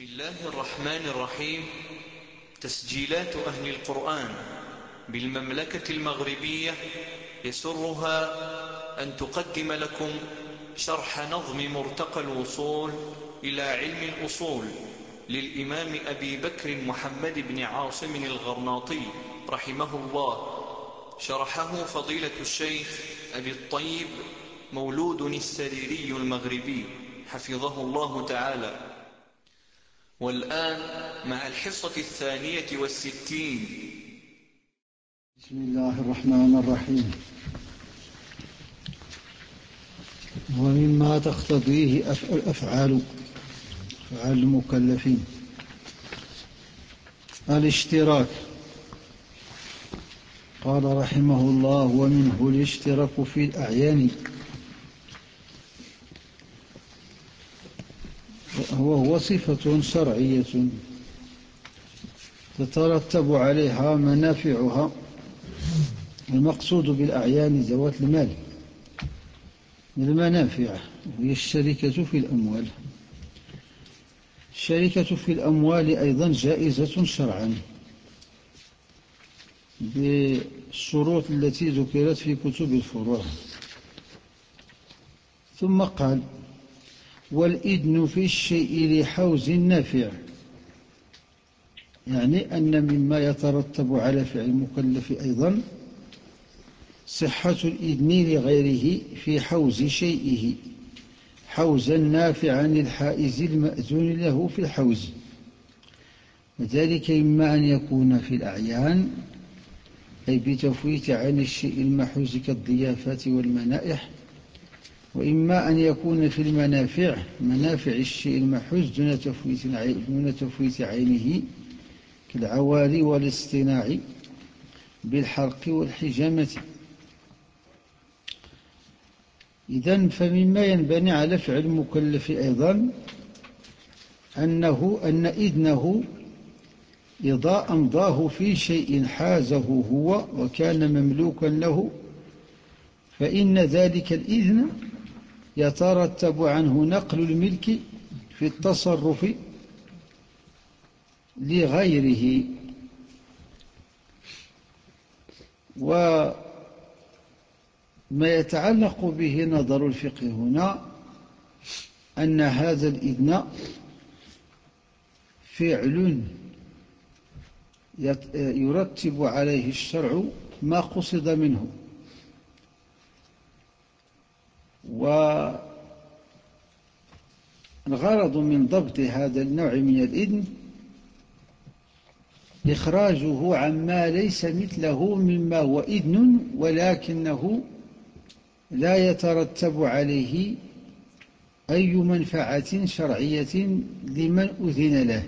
بسم الله الرحمن الرحيم. تسجيلات أهل القرآن بالمملكة المغربية يسرها أن تقدم لكم شرح نظم مرتقى الوصول إلى علم الأصول للإمام أبي بكر محمد بن عاصم الغرناطي رحمه الله، شرحه فضيلة الشيخ أبي الطيب مولود السريري المغربي حفظه الله تعالى. والآن مع الحصة 62. بسم الله الرحمن الرحيم. ومما تقتضيه أفعال المكلفين الاشتراك. قال رحمه الله: ومنه الاشتراك في الأعيان، وهو صفة شرعية تترتب عليها منافعها. المقصود بالأعيان ذوات المال من المنافع، وهي الشركة في الأموال. الشركة في الأموال أيضا جائزة شرعا بالشروط التي ذكرت في كتب الفروع. ثم قال: والإذن في الشيء لحوز نافع، يعني أن مما يترتب على فعل المكلف أيضا صحة الإذن لغيره في حوز شيئه حوزا نافعا للحائز المأذون له في الحوز. وذلك إما أن يكون في الأعيان، أي بتفويت عن الشيء المحوز كالضيافات والمنائح، وإما أن يكون في المنافع، منافع الشيء المحوز دون تفويت عينه كالعوالي والاصطناع بالحرق والحجامة. إذن فمما ينبني على فعل المكلف أيضا أن إذنه إذا أمضاه في شيء حازه هو وكان مملوكا له، فإن ذلك الإذن يترتب عنه نقل الملك في التصرف لغيره. وما يتعلق به نظر الفقه هنا أن هذا الإذن فعل يرتب عليه الشرع ما قصد منه. والغرض من ضبط هذا النوع من الإذن إخراجه عما ليس مثله مما هو إذن ولكنه لا يترتب عليه أي منفعة شرعية لمن أذن له.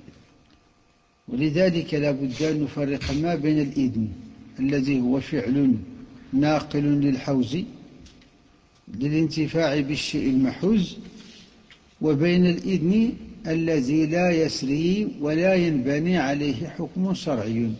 ولذلك لا بد أن نفرق ما بين الإذن الذي هو فعل ناقل للحوز للانتفاع بالشيء المحوز، وبين الإذن الذي لا يسري ولا ينبني عليه حكم شرعي.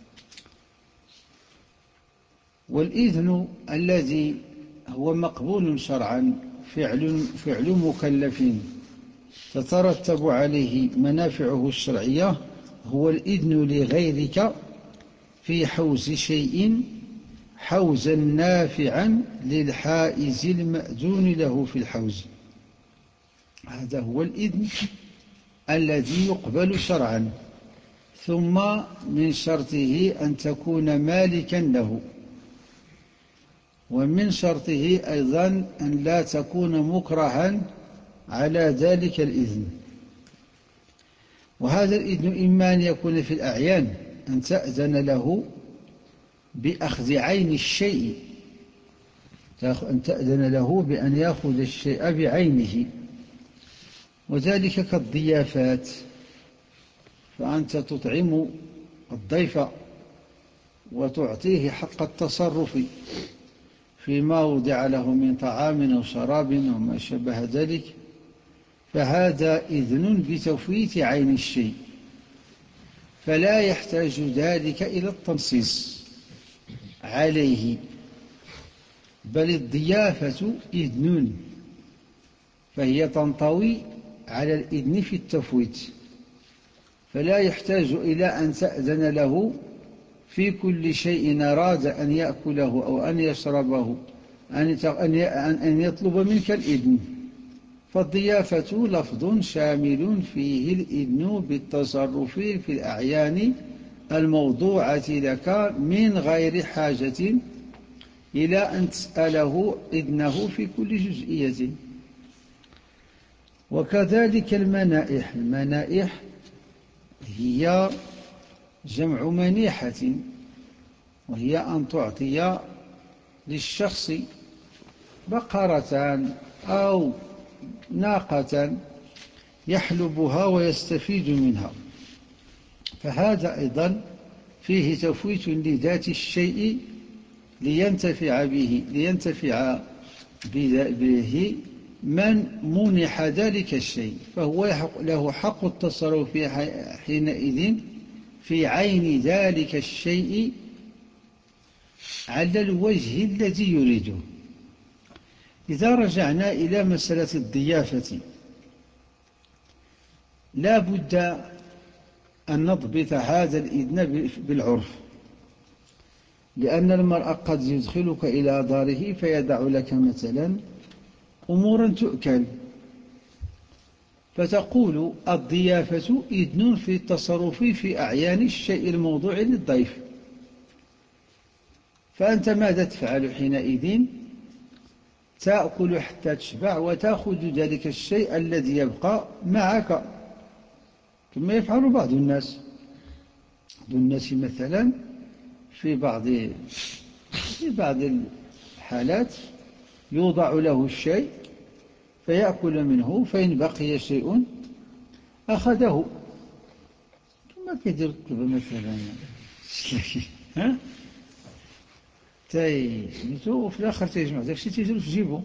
والإذن الذي هو مقبول شرعا فعل مكلف تترتب عليه منافعه الشرعية هو الإذن لغيرك في حوز شيء حوزا نافعا للحائز المأذون له في الحوز. هذا هو الإذن الذي يقبل شرعا. ثم من شرطه أن تكون مالكا له، ومن شرطه أيضا أن لا تكون مكرها على ذلك الإذن. وهذا الإذن إما أن يكون في الأعيان، أن تأذن له بأخذ عين الشيء، أن تأذن له بأن يأخذ الشيء بعينه، وذلك كالضيافات، فأنت تطعم الضيف وتعطيه حق التصرف فيما وضع له من طعام أو شراب وما شابه ذلك، فهذا إذن بتفويت عين الشيء، فلا يحتاج ذلك إلى التنصيص عليه، بل الضيافة إذن، فهي تنطوي على الإذن في التفويت. فلا يحتاج إلى أن تأذن له في كل شيء أراد أن يأكله أو أن يشربه، أن يطلب منك الإذن. فالضيافة لفظ شامل فيه الإذن بالتصرف في الأعيان الموضوعة لك من غير حاجة إلى أن تسأله إذنه في كل جزئية. وكذلك المنائح. المنائح هي جمع منيحة، وهي أن تعطي للشخص بقرة أو ناقة يحلبها ويستفيد منها، فهذا أيضا فيه تفويت لذات الشيء لينتفع به من منح ذلك الشيء، فهو له حق التصرف حينئذ في عين ذلك الشيء على الوجه الذي يريده. إذا رجعنا إلى مسألة الضيافة، لا بد أن نضبط هذا الإذن بالعرف، لأن المرء قد يدخلك إلى داره فيدع لك مثلا أمورا تؤكل، فتقول الضيافة إذن في التصرف في أعيان الشيء الموضوع للضيف. فأنت ماذا تفعل حينئذ؟ تأكل حتى تشبع وتأخذ ذلك الشيء الذي يبقى معك، كما يفعل بعض الناس. مثلا في بعض الحالات يوضع له الشيء فيأكل منه، فإن بقي شيء أخذه، كما كيدير الطلبة مثلا. ها وفي الآخر تيجمع ذاك الشيء تيجر في جيبه.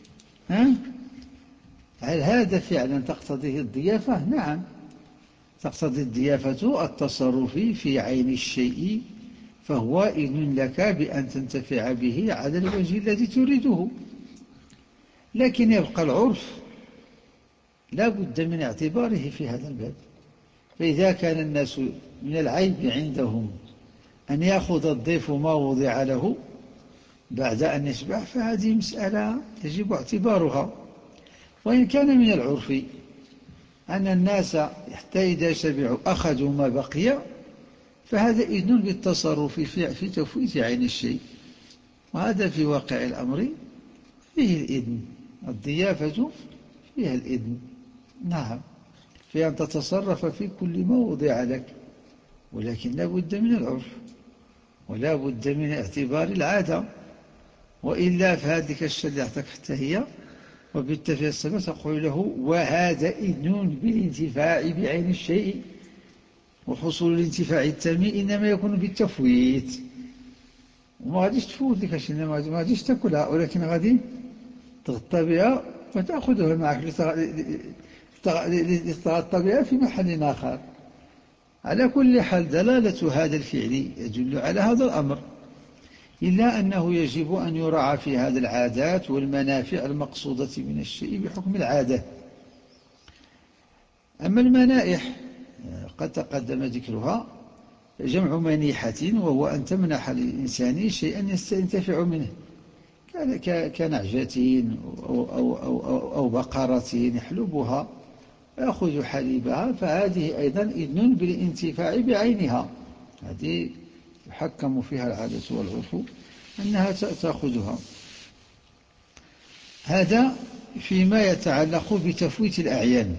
هل هذا فعلا تقتضيه الضيافة؟ نعم، تقتضي الضيافة التصرف في عين الشيء، فهو إذن لك بأن تنتفع به على الوجه الذي تريده. لكن يبقى العرف لا بد من اعتباره في هذا الباب. فإذا كان الناس من العيب عندهم أن يأخذ الضيف ما وضع له بعد أن يشبع، فهذه مسألة يجب اعتبارها. وإن كان من العرف أن الناس حتى إذا شبعوا أخذوا ما بقي، فهذا إذن بالتصرف في تفويت عين الشيء، وهذا في واقع الأمر فيه الإذن. الضيافة فيها الإذن، نعم، في أن تتصرف في كل ما وضع لك، ولكن لا بد من العرف ولا بد من اعتبار العادة، وإلا فهذه الشيء يعطيك حتى هي، وبالتالي السبب تقول له وهذا إذن بالانتفاع بعين الشيء، وحصول الانتفاع التام إنما يكون بالتفويت. وما غاديش تفوت لك الشيء، ما غاديش تاكلها، ولكن غادي تغطى بها وتأخذها معك لتغطى بها في محل آخر. على كل حال دلالة هذا الفعل يدل على هذا الأمر، إلا أنه يجب أن يراعى في هذا العادات والمنافع المقصودة من الشيء بحكم العادة. أما المنائح قد تقدم ذكرها، جمع منيحة، وهو أن تمنح الإنسان شيئا يستنتفع منه، كنعجة أو بقرة يحلبها ويأخذ حليبها، فهذه أيضا إذن بالانتفاع بعينها، هذه يحكم فيها العادة والعرف أنها تأخذها. هذا فيما يتعلق بتفويت الأعيان.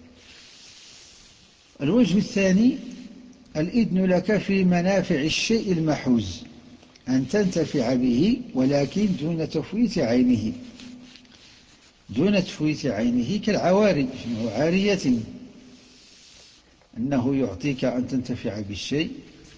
الوجه الثاني الإذن لك في منافع الشيء المحوز، أن تنتفع به ولكن دون تفويت عينه. دون تفويت عينه كالعواري، جمع عارية، أنه يعطيك أن تنتفع بالشيء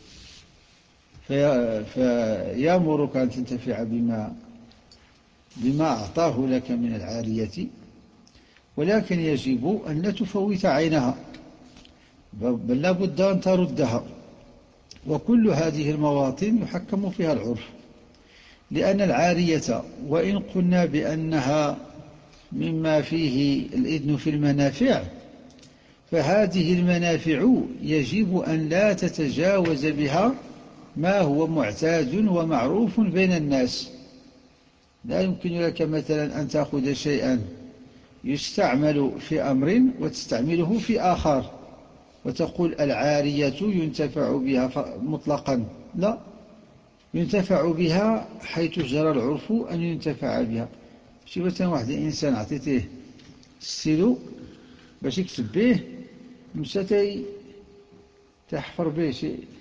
فيأمرك أن تنتفع بما أعطاه لك من العارية، ولكن يجب أن لا تفوت عينها، بل لا بد أن تردها. وكل هذه المواطن يحكم فيها العرف، لأن العارية وإن قلنا بأنها مما فيه الإذن في المنافع، فهذه المنافع يجب أن لا تتجاوز بها ما هو معتاد ومعروف بين الناس. لا يمكن لك مثلا أن تأخذ شيئا يستعمل في أمر وتستعمله في آخر وتقول العارية ينتفع بها مطلقا. لا، ينتفع بها حيث جرى العرف أن ينتفع بها. شي مثلا واحد الإنسان عطيته السيلو باش يكتب به، مشى تحفر به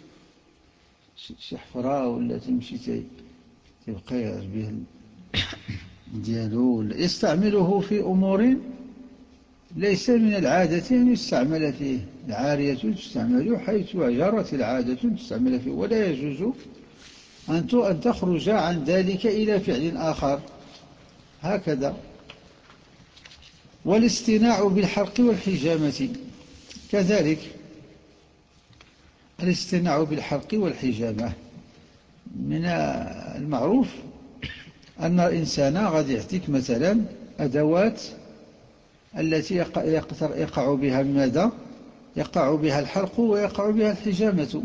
شي حفرة، ولا تمشي تبقى به ديالو، ولا يستعمله في أمور ليس من العادة أن يستعمل فيه. العارية تستعمل حيث جرت العادة تستعمل فيه، ولا يجوز أن تخرج عن ذلك إلى فعل آخر. هكذا. والاصطناع بالحرق والحجامة كذلك. الاصطناع بالحرق والحجامة من المعروف أن الإنسان غادي يعطيك مثلا أدوات التي يقع بها ماذا؟ يقع بها الحرق ويقع بها الحجامة،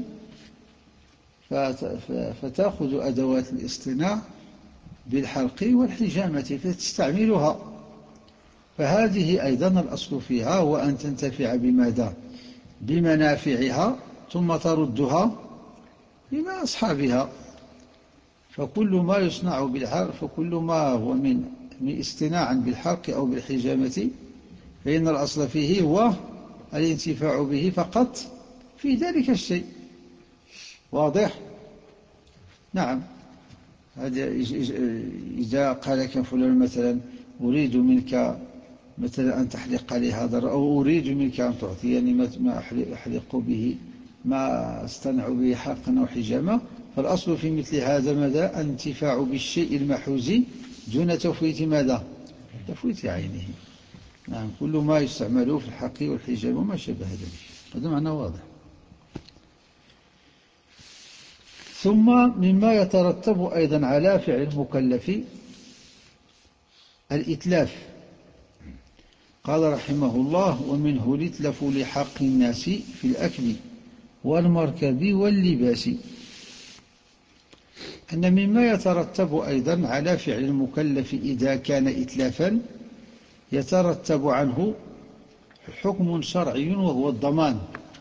فتأخذ أدوات الاصطناع بالحرق والحجامة فتستعملها. فهذه أيضا الأصل فيها هو أن تنتفع بماذا؟ بمنافعها ثم تردها إلى أصحابها. فكل ما يصنع بالحرق، فكل ما هو من اصطناعا بالحرق أو بالحجامة، فإن الأصل فيه هو الانتفاع به فقط في ذلك الشيء. واضح؟ نعم. إذا قال لك فلان مثلا أريد منك مثلا أن تحلق لي هذا، أو أريد منك أن تعطيني ما أحلق به، ما أصطنع به حرقا أو حجامة، فالأصل في مثل هذا ماذا؟ الانتفاع بالشيء المحوز دون تفويت ماذا؟ تفويت عينه. نعم، كل ما يستعمل في الحرق والحجامة وما شابه ذلك. هذا معنى واضح. ثم مما يترتب أيضا على فعل المكلف الإتلاف. قال رحمه الله: ومنه الإتلاف لحق الناس في الأكل والمركب واللباس. أن مما يترتب أيضا على فعل المكلف إذا كان إتلافا يترتب عنه حكم شرعي وهو الضمان.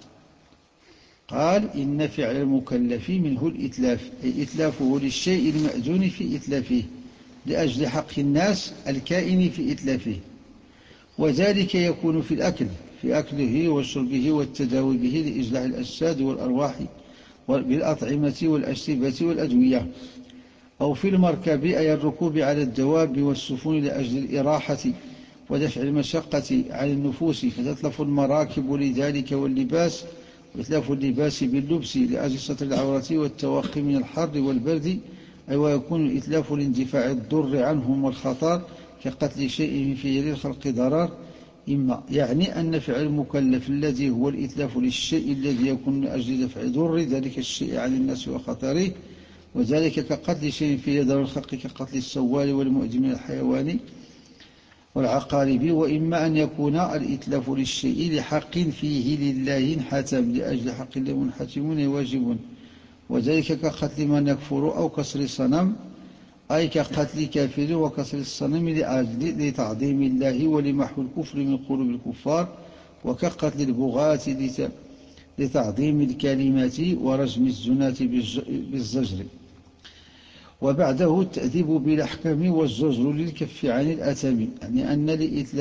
قال: إن فعل المكلف منه الإتلاف، أي إتلافه للشيء المأذون في إتلافه لأجل حق الناس الكائن في إتلافه، وذلك يكون في الأكل، في أكله وشربه والتداوي به لإصلاح الأجساد والأرواح بالأطعمة والأشربة والأدوية، أو في المركب أي الركوب على الدواب والسفن لأجل الإراحة ودفع المشقة عن النفوس، فتتلف المراكب لذلك، واللباس وإتلاف اللباس باللبس لأجل ستر العورة والتوقي من الحر والبرد، أي ويكون الإتلاف لاندفاع الضر عنهم والخطر كقتل شيء في يد الخلق ضرر. إما يعني أن فعل المكلف الذي هو الإتلاف للشيء الذي يكون من أجل دفع ضر ذلك الشيء عن الناس وخطره، وذلك كقتل شيء في يد الخلق كقتل السوال والمؤذي من الحيوان والعقارب. وإما أن يكون الإتلاف للشيء لحق فيه لله انحتم لأجل حق الله منحتمون واجب، وذلك كقتل من يكفر أو كسر صنم، أي كقتل كافر وكسر الصنم لأجل لتعظيم الله ولمحو الكفر من قلوب الكفار، وكقتل البغاة لتعظيم الكلمات ورجم الزناة بالزجر. وبعده التأديب بالأحكام والزجر للكف عن الأثم، يعني أن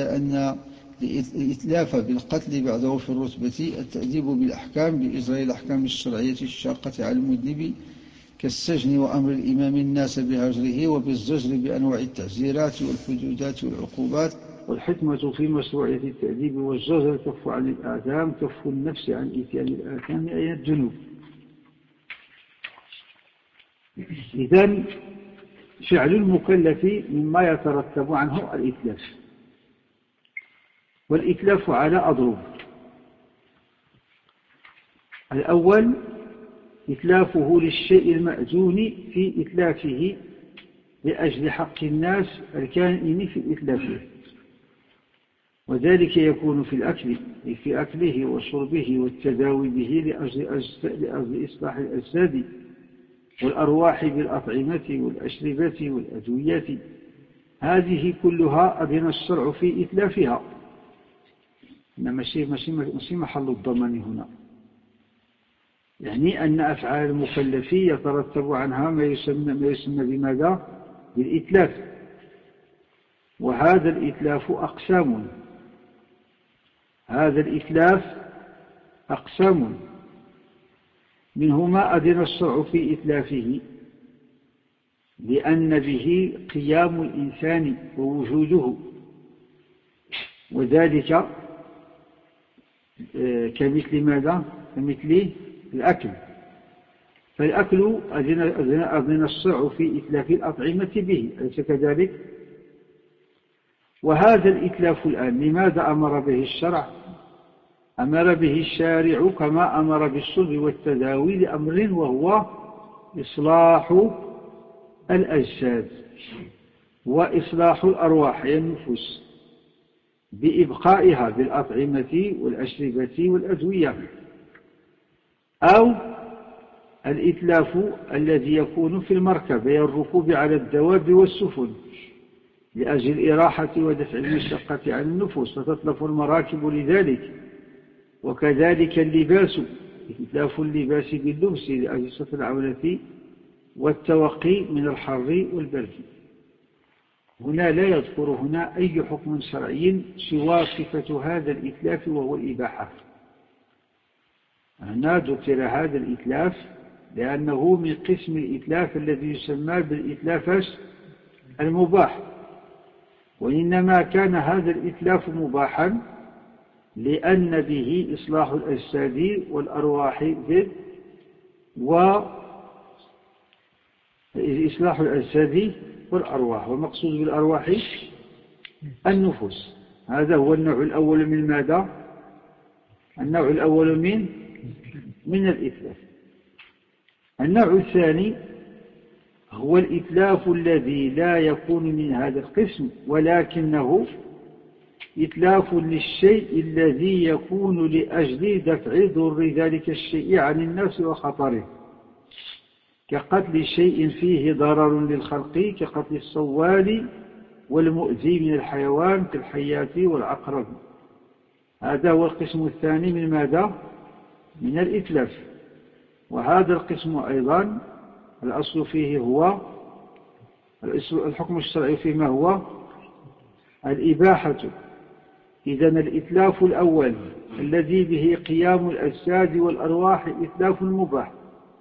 الإتلاف بالقتل بعده في الرتبة التأديب بالأحكام بإجراء الأحكام الشرعية الشاقة على المذنب كالسجن وأمر الإمام الناس بهجره، وبالزجر بأنواع التعزيرات والحدودات والعقوبات. والحكمة في مشروعية التأديب والزجر كف عن الآثام، كف النفس عن إتيان الآثام أي الذنوب. إذن فعل المكلف مما يترتب عنه الإتلاف، والإتلاف على أضرب. الأول إتلافه للشيء المأذون في إتلافه لأجل حق الناس الكائن في إتلافه، وذلك يكون في أكله وشربه والتداوي به لأجل إصلاح الأجساد والأرواح بالأطعمة والأشربة والأدوية. هذه كلها أذن الشرع في إتلافها، ماشي محل الضمان هنا. يعني أن أفعال المكلف يترتب عنها ما يسمى بماذا؟ بالإتلاف. وهذا الإتلاف أقسام. هذا الإتلاف أقسام، منه ما أذن الشرع في إتلافه لأن به قيام الإنسان ووجوده، وذلك كمثل ماذا؟ كمثل الأكل. فالأكل أذن الشرع في إتلاف الأطعمة به، أليس كذلك؟ وهذا الإتلاف الآن لماذا أمر به الشرع؟ أمر به الشارع كما أمر بالشرب والتداوي لأمر، وهو إصلاح الأجساد وإصلاح الأرواح هي النفوس بإبقائها بالأطعمة والأشربة والأدوية. أو الإتلاف الذي يكون في المركب هي الركوب على الدواب والسفن لأجل الإراحة ودفع المشقة عن النفوس، فتتلف المراكب لذلك. وكذلك اللباس، إتلاف اللباس باللبس لأجل ستر العورة والتوقي من الحر والبرد. هنا لا يذكر هنا أي حكم شرعي سوى صفة هذا الإتلاف وهو الإباحة. هنا ذكر هذا الإتلاف لأنه من قسم الإتلاف الذي يسمى بالإتلاف المباح، وإنما كان هذا الإتلاف مباحا لأن به إصلاح الأجساد والأرواح وإصلاح الأجساد والأرواح، والمقصود بالأرواح النفوس. هذا هو النوع الأول من ماذا؟ النوع الأول من الإتلاف. النوع الثاني هو الإتلاف الذي لا يكون من هذا القسم، ولكنه إتلاف للشيء الذي يكون لأجل دفع ضر ذلك الشيء عن الناس وخطره، كقتل شيء فيه ضرر للخلق كقتل الصوال والمؤذي من الحيوان كالحيات والعقرب. هذا هو القسم الثاني من ماذا؟ من الإتلاف. وهذا القسم أيضا الأصل فيه هو الحكم الشرعي فيما هو الإباحة. إذن الإتلاف الأول الذي به قيام الأجساد والأرواح إتلاف مباح.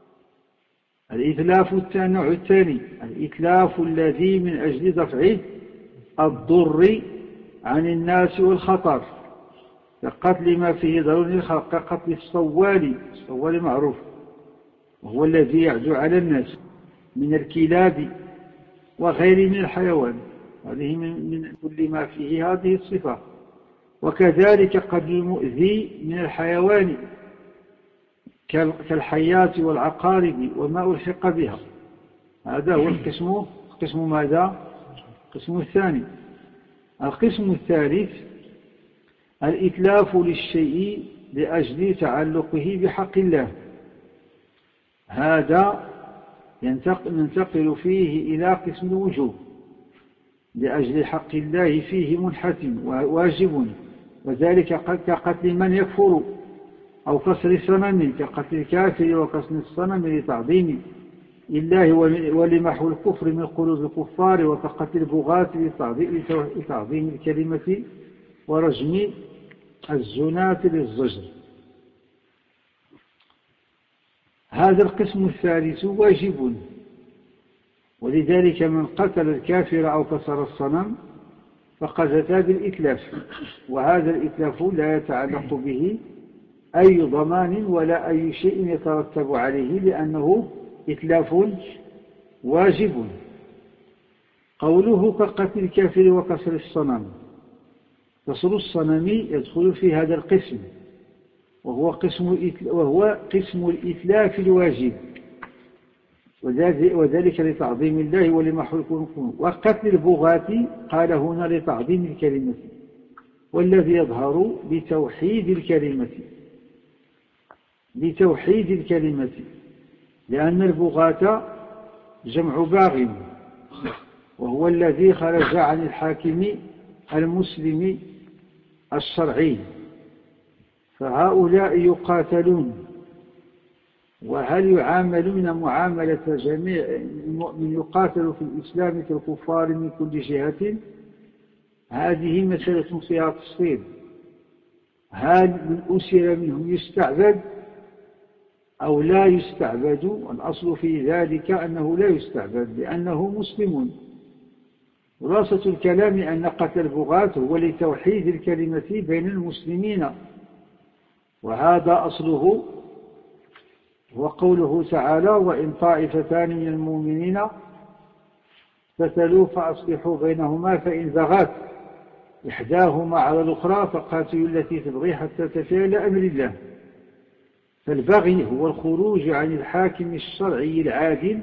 الإتلاف النوع الثاني الإتلاف الذي من أجل دفع الضر عن الناس والخطر، كقتل ما فيه ضرر للخلق، كقتل الصوال معروف وهو الذي يعدو على الناس من الكلاب وغير من الحيوان، هذه من كل ما فيه هذه الصفة. وكذلك قتل المؤذي من الحيوان كالحيات والعقارب وما ألحق بها. هذا هو القسم ماذا؟ القسم الثاني. القسم الثالث الإتلاف للشيء لأجل تعلقه بحق الله. هذا ننتقل فيه إلى قسم الوجوب لأجل حق الله فيه منحتم واجب، وذلك كقتل من يكفر أو كسر صنم، كقتل الكافر وكسر الصنم لتعظيم الله ولمحو الكفر من قلوب الكفار، وكقتل البغاة لتعظيم الكلمة ورجم الزناة للزجر. هذا القسم الثالث واجب، ولذلك من قتل الكافر أو كسر الصنم فقد أتى بالإتلاف، وهذا الإتلاف لا يتعلق به أي ضمان ولا أي شيء يترتب عليه لأنه إتلاف واجب. قوله كقتل الكافر وكسر الصنم، كسر الصنم يدخل في هذا القسم، وهو قسم الإتلاف الواجب، وذلك لتعظيم الله ولمحو الكفر. وقتل البغاة قال هنا لتعظيم الكلمة، والذي يظهر بتوحيد الكلمة، لأن البغاة جمع باغ، وهو الذي خرج عن الحاكم المسلم الشرعي، فهؤلاء يقاتلون. وهل يعاملون معاملة جميع من يقاتل في الإسلام كالكفار من كل جهة؟ هذه مسألة فيها تفصيل. هل من أسر منهم يستعبد أو لا يستعبد؟ الأصل في ذلك أنه لا يستعبد لأنه مسلم. خلاصة الكلام أن قتل البغاة هو لتوحيد الكلمة بين المسلمين، وهذا أصله. وقوله تعالى: وإن طائفتان من المؤمنين اقتتلوا فأصلحوا بينهما فإن بغت إحداهما على الأخرى فقاتلوا التي تبغي حتى تفيء إلى أمر الله. فالبغي هو الخروج عن الحاكم الشرعي العادل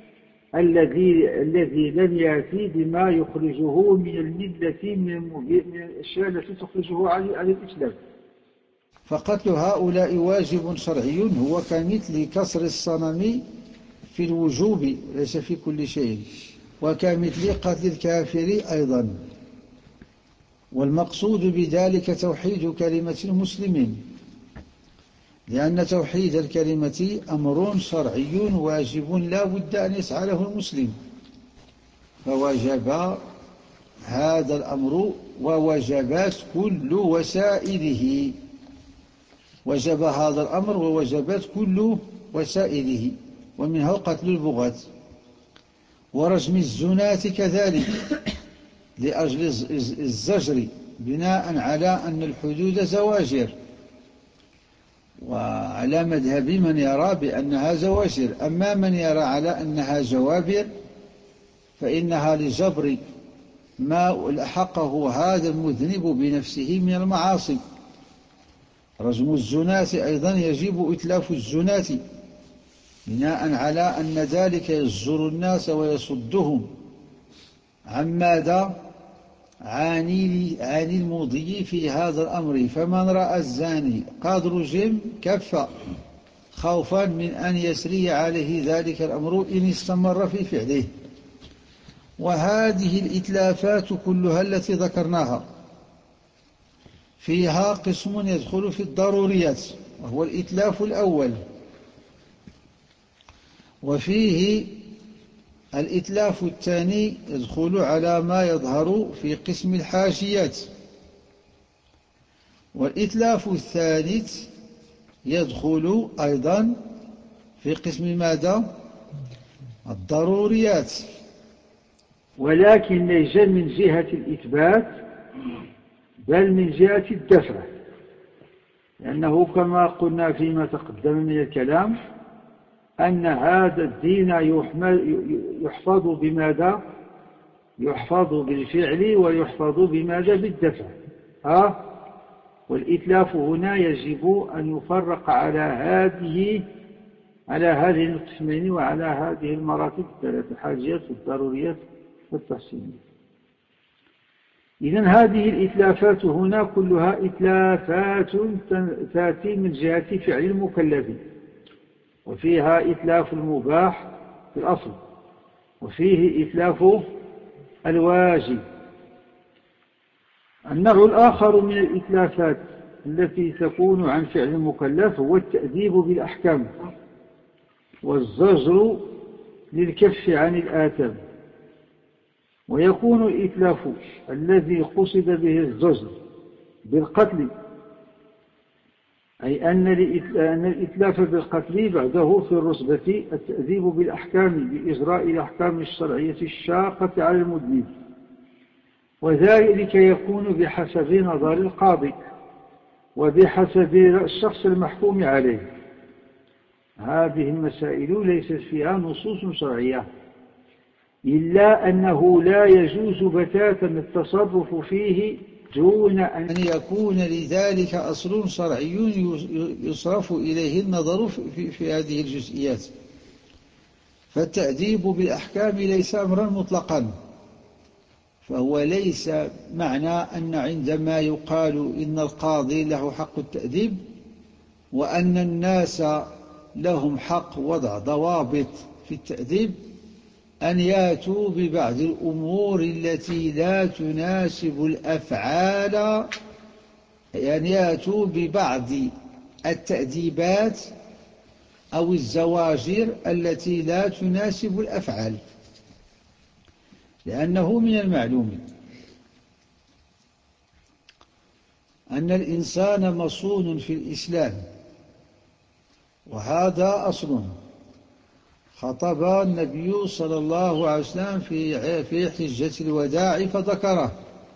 الذي لم يأتي بما يخرجه من الملة من الأشياء التي تخرجه عن الإسلام. فقتل هؤلاء واجب شرعي هو كمثل كسر الصنم في الوجوب ليس في كل شيء، وكمثل قتل الكافر أيضا. والمقصود بذلك توحيد كلمة المسلمين، لأن توحيد الكلمة أمر شرعي واجب لا بد أن يسعى له المسلم، فوجب هذا الأمر ووجبت كل وسائله. وجب هذا الأمر ووجبت كل وسائله، ومنها قتل البغاة. ورجم الزناة كذلك لأجل الزجر، بناء على أن الحدود زواجر، وعلى مذهب من يرى بأنها زواجر. أما من يرى على أنها جوابر فإنها لجبر ما ألحقه هذا المذنب بنفسه من المعاصي. رجم الزناة أيضا يجب إتلاف الزناة، بناء على أن ذلك يزجر الناس ويصدهم عن ماذا؟ عن المضي في هذا الأمر. فمن رأى الزاني قد رجم كف، خوفا من أن يسري عليه ذلك الأمر إن استمر في فعله. وهذه الإتلافات كلها التي ذكرناها فيها قسم يدخل في الضروريات، وهو الإتلاف الأول، وفيه الإتلاف الثاني يدخل على ما يظهر في قسم الحاشيات، والإتلاف الثالث يدخل أيضا في قسم ماذا؟ الضروريات، ولكن ليس من جهة الإثبات بل من جهة الدفع، لأنه كما قلنا فيما تقدم من الكلام أن هذا الدين يحفظ بماذا؟ يحفظ بالفعل ويحفظ بماذا؟ بالدفع. والإتلاف هنا يجب أن يفرق على هذه القسمين وعلى هذه المراتب الثلاث: الحاجيات والضروريات والتحسينية. إذن هذه الإتلافات هنا كلها إتلافات تأتي من جهة فعل المكلف، وفيها إتلاف المباح في الأصل، وفيه إتلاف الواجب. النوع الآخر من الإتلافات التي تكون عن فعل المكلف هو التأديب بالأحكام والزجر للكف عن الآثام. ويكون الإتلاف الذي قصد به الزجر بالقتل، أي أن الإتلاف بالقتل بعده في الرتبة التأديب بالأحكام بإجراء الأحكام الشرعية الشاقة على المذنب، وذلك يكون بحسب نظر القاضي وبحسب الشخص المحكوم عليه. هذه المسائل ليست فيها نصوص شرعية، إلا أنه لا يجوز بتاتا التصرف فيه دون أن يكون لذلك أصل شرعي يصرف إليه النظر في هذه الجزئيات. فالتأديب بالأحكام ليس أمرا مطلقا، فهو ليس معنى أن عندما يقال إن القاضي له حق التأديب وأن الناس لهم حق وضع ضوابط في التأديب أن يأتوا ببعض الأمور التي لا تناسب الأفعال، يعني يأتوا ببعض التأديبات أو الزواجر التي لا تناسب الأفعال، لأنه من المعلوم أن الإنسان مصون في الإسلام، وهذا أصل خطب النبي صلى الله عليه وسلم في حجة الوداع فذكره: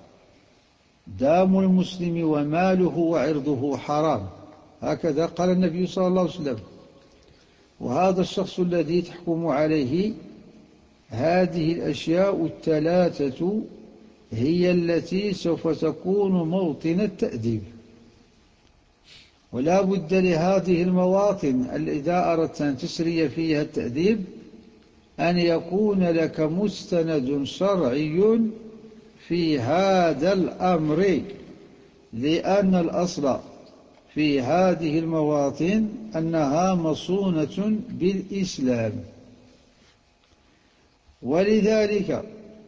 دام المسلم وماله وعرضه حرام. هكذا قال النبي صلى الله عليه وسلم. وهذا الشخص الذي تحكم عليه هذه الأشياء الثلاثة هي التي سوف تكون موطن التأديب، ولا بد لهذه المواطن إذا أردت أن تسري فيها التأديب أن يكون لك مستند شرعي في هذا الأمر، لأن الأصل في هذه المواطن أنها مصونة بالإسلام. ولذلك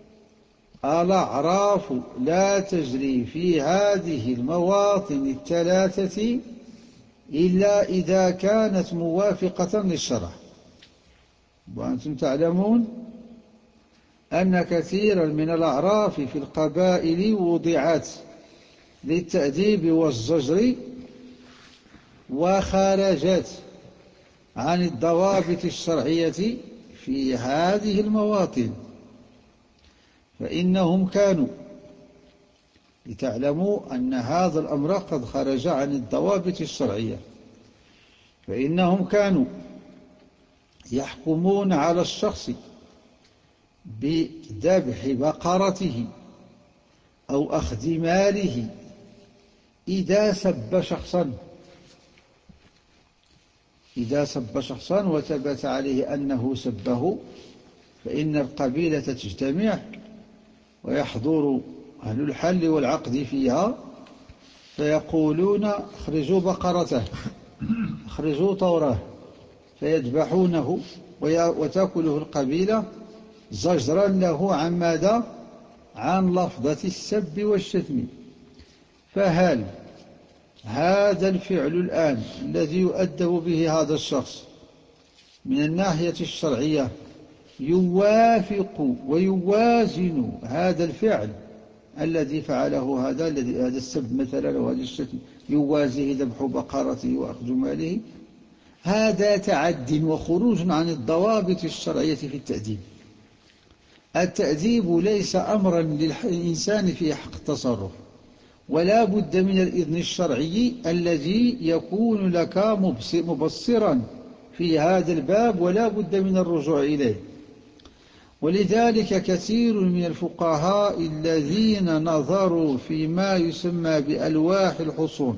الأعراف لا تجري في هذه المواطن الثلاثة إلا إذا كانت موافقة للشرع. وأنتم تعلمون أن كثيرا من الأعراف في القبائل وضعت للتأديب والزجر وخرجت عن الضوابط الشرعية في هذه المواطن، فإنهم كانوا، لتعلموا أن هذا الأمر قد خرج عن الضوابط الشرعية، فإنهم كانوا يحكمون على الشخص بذبح بقرته أو أخذ ماله إذا سب شخصا وثبت عليه أنه سبه، فإن القبيلة تجتمع ويحضر أهل الحل والعقد فيها فيقولون: اخرجوا بقرته، اخرجوا طوره، فيذبحونه وتأكله القبيلة زجرا له عن ماذا؟ عن لفظة السب والشتم. فهل هذا الفعل الآن الذي يؤدب به هذا الشخص من الناحية الشرعية يوافق ويوازن هذا الفعل الذي فعله هذا السب مثلا وهذا الشتم، يوازيه ذبح بقرته وأخذ ماله؟ هذا تعد وخروج عن الضوابط الشرعية في التأديب. التأديب ليس أمرا للإنسان في حق التصرف، ولا بد من الإذن الشرعي الذي يكون لك مبصرا في هذا الباب، ولا بد من الرجوع إليه. ولذلك كثير من الفقهاء الذين نظروا فيما يسمى بألواح الحصون.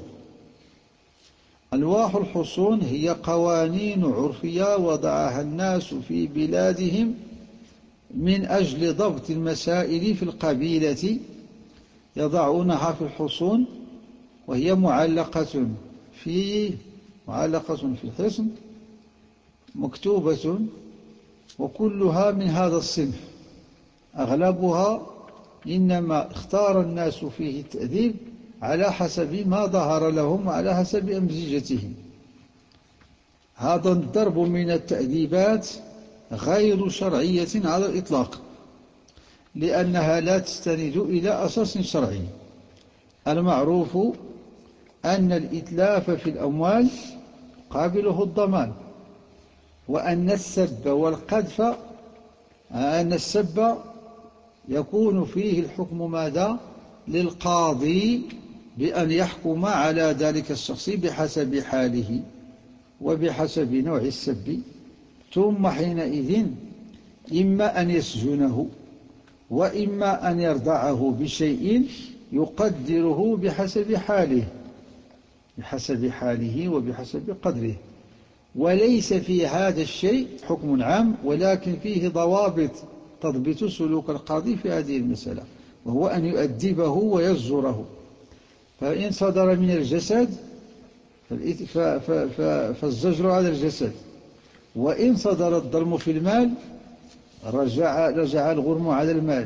ألواح الحصون هي قوانين عرفية وضعها الناس في بلادهم من أجل ضبط المسائل في القبيلة، يضعونها في الحصون، وهي معلقة في الحصن مكتوبة، وكلها من هذا الصنف. أغلبها إنما اختار الناس فيه التأديب على حسب ما ظهر لهم وعلى حسب أمزجتهم. هذا الضرب من التأديبات غير شرعية على الإطلاق، لأنها لا تستند إلى أساس شرعي. المعروف أن الإتلاف في الأموال قابله الضمان، وأن السب والقذف أن السب يكون فيه الحكم ماذا؟ للقاضي بأن يحكم على ذلك الشخص بحسب حاله وبحسب نوع السب، ثم حينئذ إما أن يسجنه وإما أن يردعه بشيء يقدره بحسب حاله وبحسب قدره. وليس في هذا الشيء حكم عام، ولكن فيه ضوابط تضبط سلوك القاضي في هذه المسألة. وهو أن يؤدبه ويزجره. فإن صدر من الجسد فالزجر على الجسد، وإن صدر الظلم في المال رجع الغرم على المال،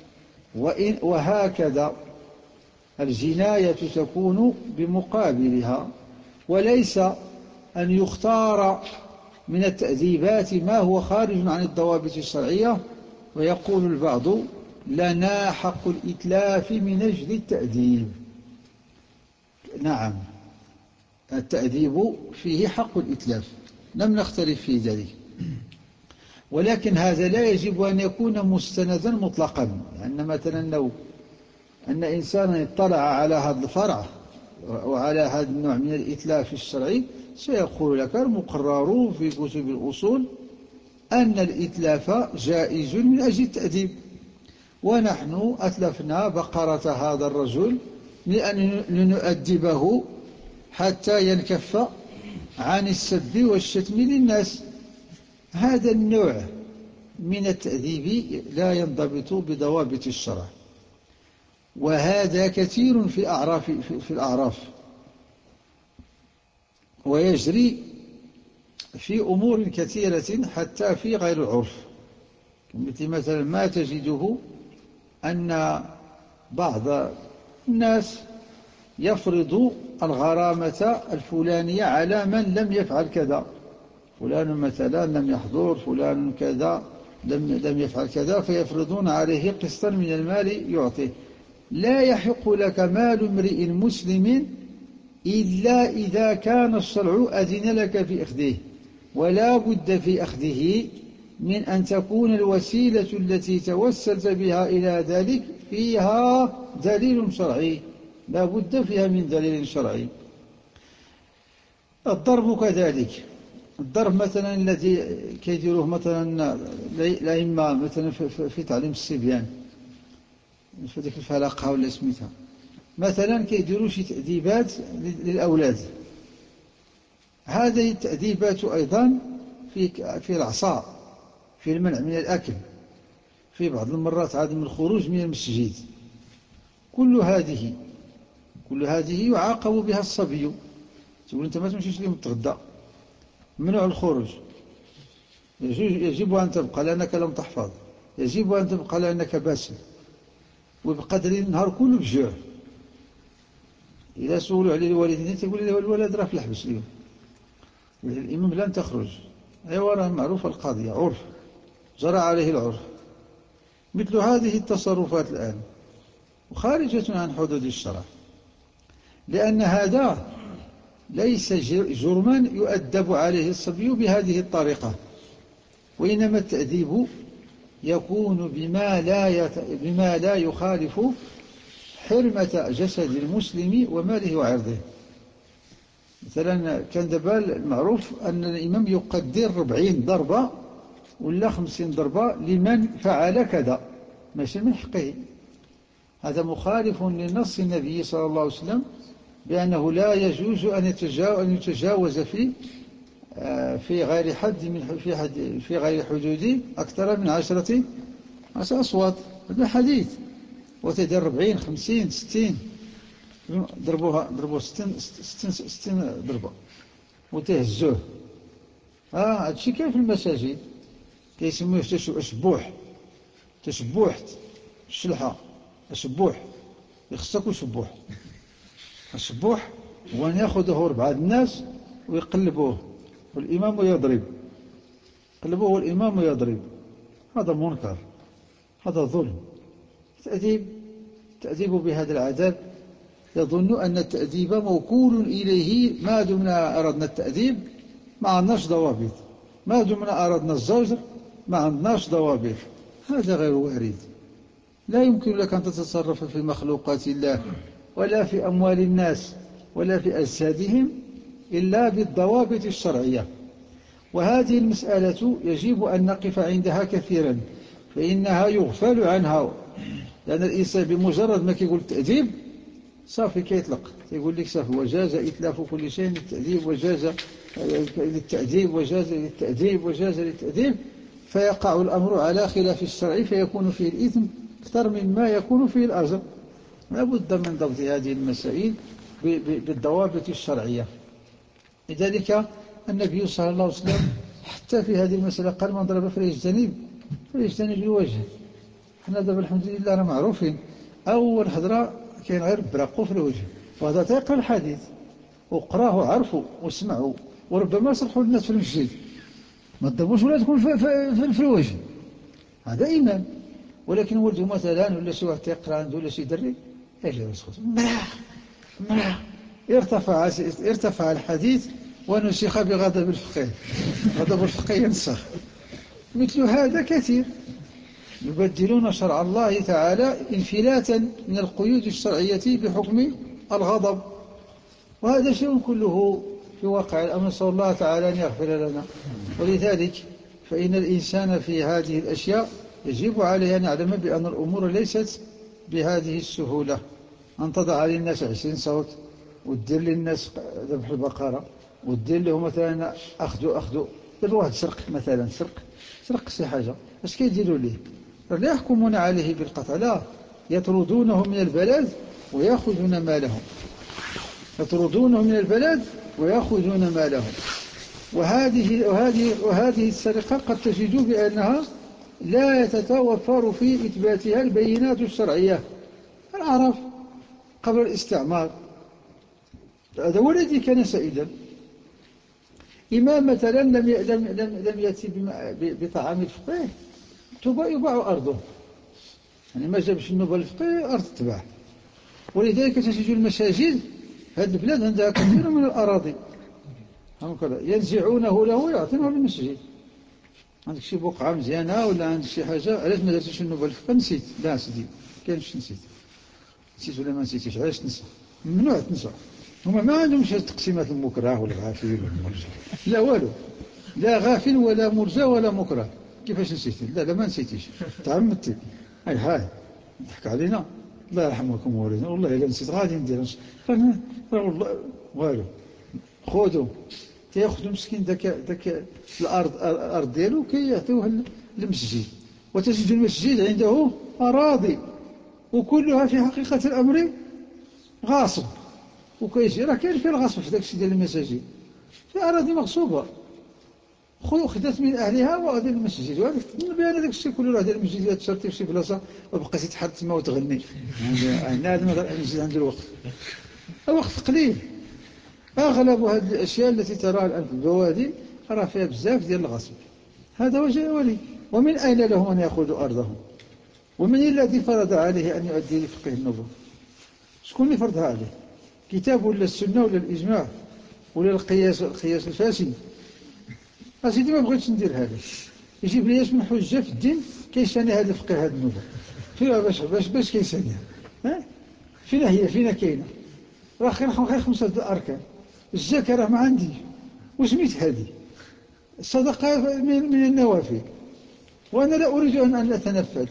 وهكذا الجناية تكون بمقابلها. وليس أن يختار من التأديبات ما هو خارج عن الضوابط الشرعية، ويقول البعض لنا حق الإتلاف من أجل التأديب. نعم، التأديب فيه حق الإتلاف، لم نختلف في ذلك، ولكن هذا لا يجب أن يكون مستندا مطلقا. لأن مثلا لو أن إنسانا اطلع على هذا الفرع وعلى هذا النوع من الإتلاف الشرعي سيقول لك المقرر في كتب الأصول أن الإتلاف جائز من أجل التأديب، ونحن أتلفنا بقرة هذا الرجل لنؤدبه حتى ينكف عن السب والشتم للناس. هذا النوع من التأديب لا ينضبط بضوابط الشرع، وهذا كثير في الأعراف، ويجري في أمور كثيرة حتى في غير العرف. مثلا ما تجده أن بعض الناس يفرض الغرامة الفلانية على من لم يفعل كذا، فلان مثلا لم يحضر، فلان كذا لم يفعل كذا، فيفرضون عليه قسطا من المال يعطيه. لا يحق لك مال امرئ مسلم إلا إذا كان الشرع أذن لك في أخذه، ولا بد في أخذه من أن تكون الوسيلة التي توسلت بها إلى ذلك فيها دليل شرعي، لا بد فيها من دليل شرعي. الضرب كذلك، الضرب مثلا الذي كيديروه مثلا الأئمة مثلا في تعليم الصبيان في ذيك الفلقة ولا سميتها، مثلا كيديروا شي تأديبات للأولاد. هذه التأديبات أيضا في العصا، في المنع من الأكل، في بعض المرات عدم الخروج من المسجد. كل هذه يعاقب بها الصبي. تقول أنت ما تمشيش اليوم تغدى، ممنوع الخروج، يجب أن تبقى لأنك لم تحفظ، يجب أن تبقى لأنك باسل، ويبقى دليل النهار كله بجوع. إذا سولوا عليه الوالدين تقول له الولد راه في الحبس اليوم، الإمام لن تخرج. أيوة راه معروف القضية، عرف جرى عليه العرف. مثل هذه التصرفات الآن خارجة عن حدود الشرع، لأن هذا ليس جرما يؤدب عليه الصبي بهذه الطريقة، وإنما التأديب يكون بما لا يخالف حرمة جسد المسلم وماله وعرضه. مثلا كان دابا المعروف أن الإمام يقدر 40 ضربة ولا 50 ضربة لمن فعل كذا، ماشي من حقه. هذا مخالف لنص النبي صلى الله عليه وسلم بأنه لا يجوز أن يتجاوز في غير في غير حدود أكثر من 10 أصوات. هذا حديث. وتدير 40 50 60 ضربوه 60 ضربة وتهزوه. هادشي كاين في المساجد كيسموه تشبوح الشلحة، الشبوح يخصك وشبوح. الشبوح هو أن يأخذه 4 الناس ويقلبوه والإمام يضرب، قلبوه والإمام يضرب. هذا منكر، هذا ظلم. تأديب بهذا العذاب يظن أن التأديب موكول إليه. ما دمنا أردنا التأديب ما عندناش ضوابط، ما دمنا أردنا الزجر ما عندناش ضوابط. هذا غير وارد. لا يمكن لك أن تتصرف في مخلوقات الله ولا في أموال الناس ولا في أجسادهم إلا بالضوابط الشرعية. وهذه المسألة يجب أن نقف عندها كثيرا، فإنها يغفل عنها. لأن الإنسان بمجرد ما كيقول التأديب صافي كيطلق، يقول لك صافي وجاز إتلاف كل شيء للتأديب، وجاز للتأديب، وجاز للتأديب، وجاز للتأديب، فيقع الأمر على خلاف الشرع، فيكون فيه الإثم أكثر مما يكون فيه الأجر. لا بد من ضبط هذه المسائل بالضوابط الشرعية. لذلك النبي صلى الله عليه وسلم حتى في هذه المسألة قال من ضرب فليجتنب الوجه. احنا دابا الحمد لله راه معروفين، أول هضرة كاين غير برقوا في الوجه، وهذا تيقرا الحديث وقراه وعرفوا وسمعوا، وربما صرحوا الناس في المسجد ما تضربوش ولا تكون في الوجه، هذا إيمان. ولكن ولده مثلا ولا شي واحد تيقرا عنده ولا شي دري اجي يسكت مرح ارتفع الحديث ونسخ بغضب الفقيه، غضب الفقيه ينسخ. مثل هذا كثير يبدلون شرع الله تعالى انفلاتا من القيود الشرعية بحكم الغضب، وهذا شيء كله في واقع الأمر. نسأل الله تعالى أن يغفر لنا. ولذلك فإن الإنسان في هذه الأشياء يجب عليه أن يعلم بأن الأمور ليست بهذه السهولة. أن تضع للناس 20 صوت وتدير للناس ذبح البقرة وتدير لهم مثلا أخذوا دابا واحد سرق مثلا، سرق شي حاجة، اش كيديروا ليه؟ لا يحكمون عليه بالقطع، لا، يطردونه من البلد ويأخذون مالهم، يطردونه من البلد ويأخذون مالهم. وهذه السرقة قد تجد بأنها لا يتوفر في إثباتها البينات الشرعية. العرب قبل الاستعمار، هذا هو الذي كان سائدا. إمام مثلا لم يأتي بطعام الفقيه يباع أرضه، يعني ما جابش النوبة الفقيه أرض تباع. ولذلك تجد المساجد هذه البلاد عندها كثير من الأراضي ينزعونه له ويعطونه للمسجد. عندك شي بقعة مزيانة ولا عندك شي حاجة، علاش ما درتيش النوبة الفقيه؟ نسيت، لا سيدي كاينش نسيت ولا ما نسيتيش، علاش تنسى؟ ممنوع تنسى. هما ما عندهمش تقسيمات المكره والغافل والمرجى، لا والو، لا غافل ولا مرجى ولا مكره. كيفاش نسيتي؟ لا ما نسيتيش، تعمدتي. هاي ضحك علينا، الله يرحمكم والدينا، والله الا نسيت غادي ندير والله والو. خذوا تياخذوا مسكين داك الارض ديالو كيعطيوه للمسجد، وتجد المسجد عنده اراضي وكلها في حقيقه الامر غاصب. وكيجي راه كاين فيه الغصب في داك الشيء ديال المساجد، في اراضي مغصوبه خذت من اهلها وغادي للمسجد، وهذاك بان داك الشيء كله راه ديال المسجد. الا تشرتي في شي بلاصه وبقيتي تحط تما وتغني، هذا المسجد عنده الوقت قليل. اغلب هذه الاشياء التي تراها الان في البوادي راه فيها بزاف ديال الغصب. هذا وجه ولي. ومن اين لهم ان ياخذوا ارضهم؟ ومن الذي فرض عليه ان يؤدي لفقه النبوه؟ شكون اللي فرضها عليه؟ كتاب ولا السنة ولا الإجماع ولا القياس الفاسد؟ أسيدي ما بغيتش ندير هذا، يجيب لي من حجة في الدين كيساني هذا الفقه هذا النوبة فيها باش كيسانيها؟ فينا هي فينا كاينة؟ راه غير 5 أركان. الزكاة راه ما عندي، وسميت هذه الصدقة من النوافل، وأنا لا أريد أن أتنفل.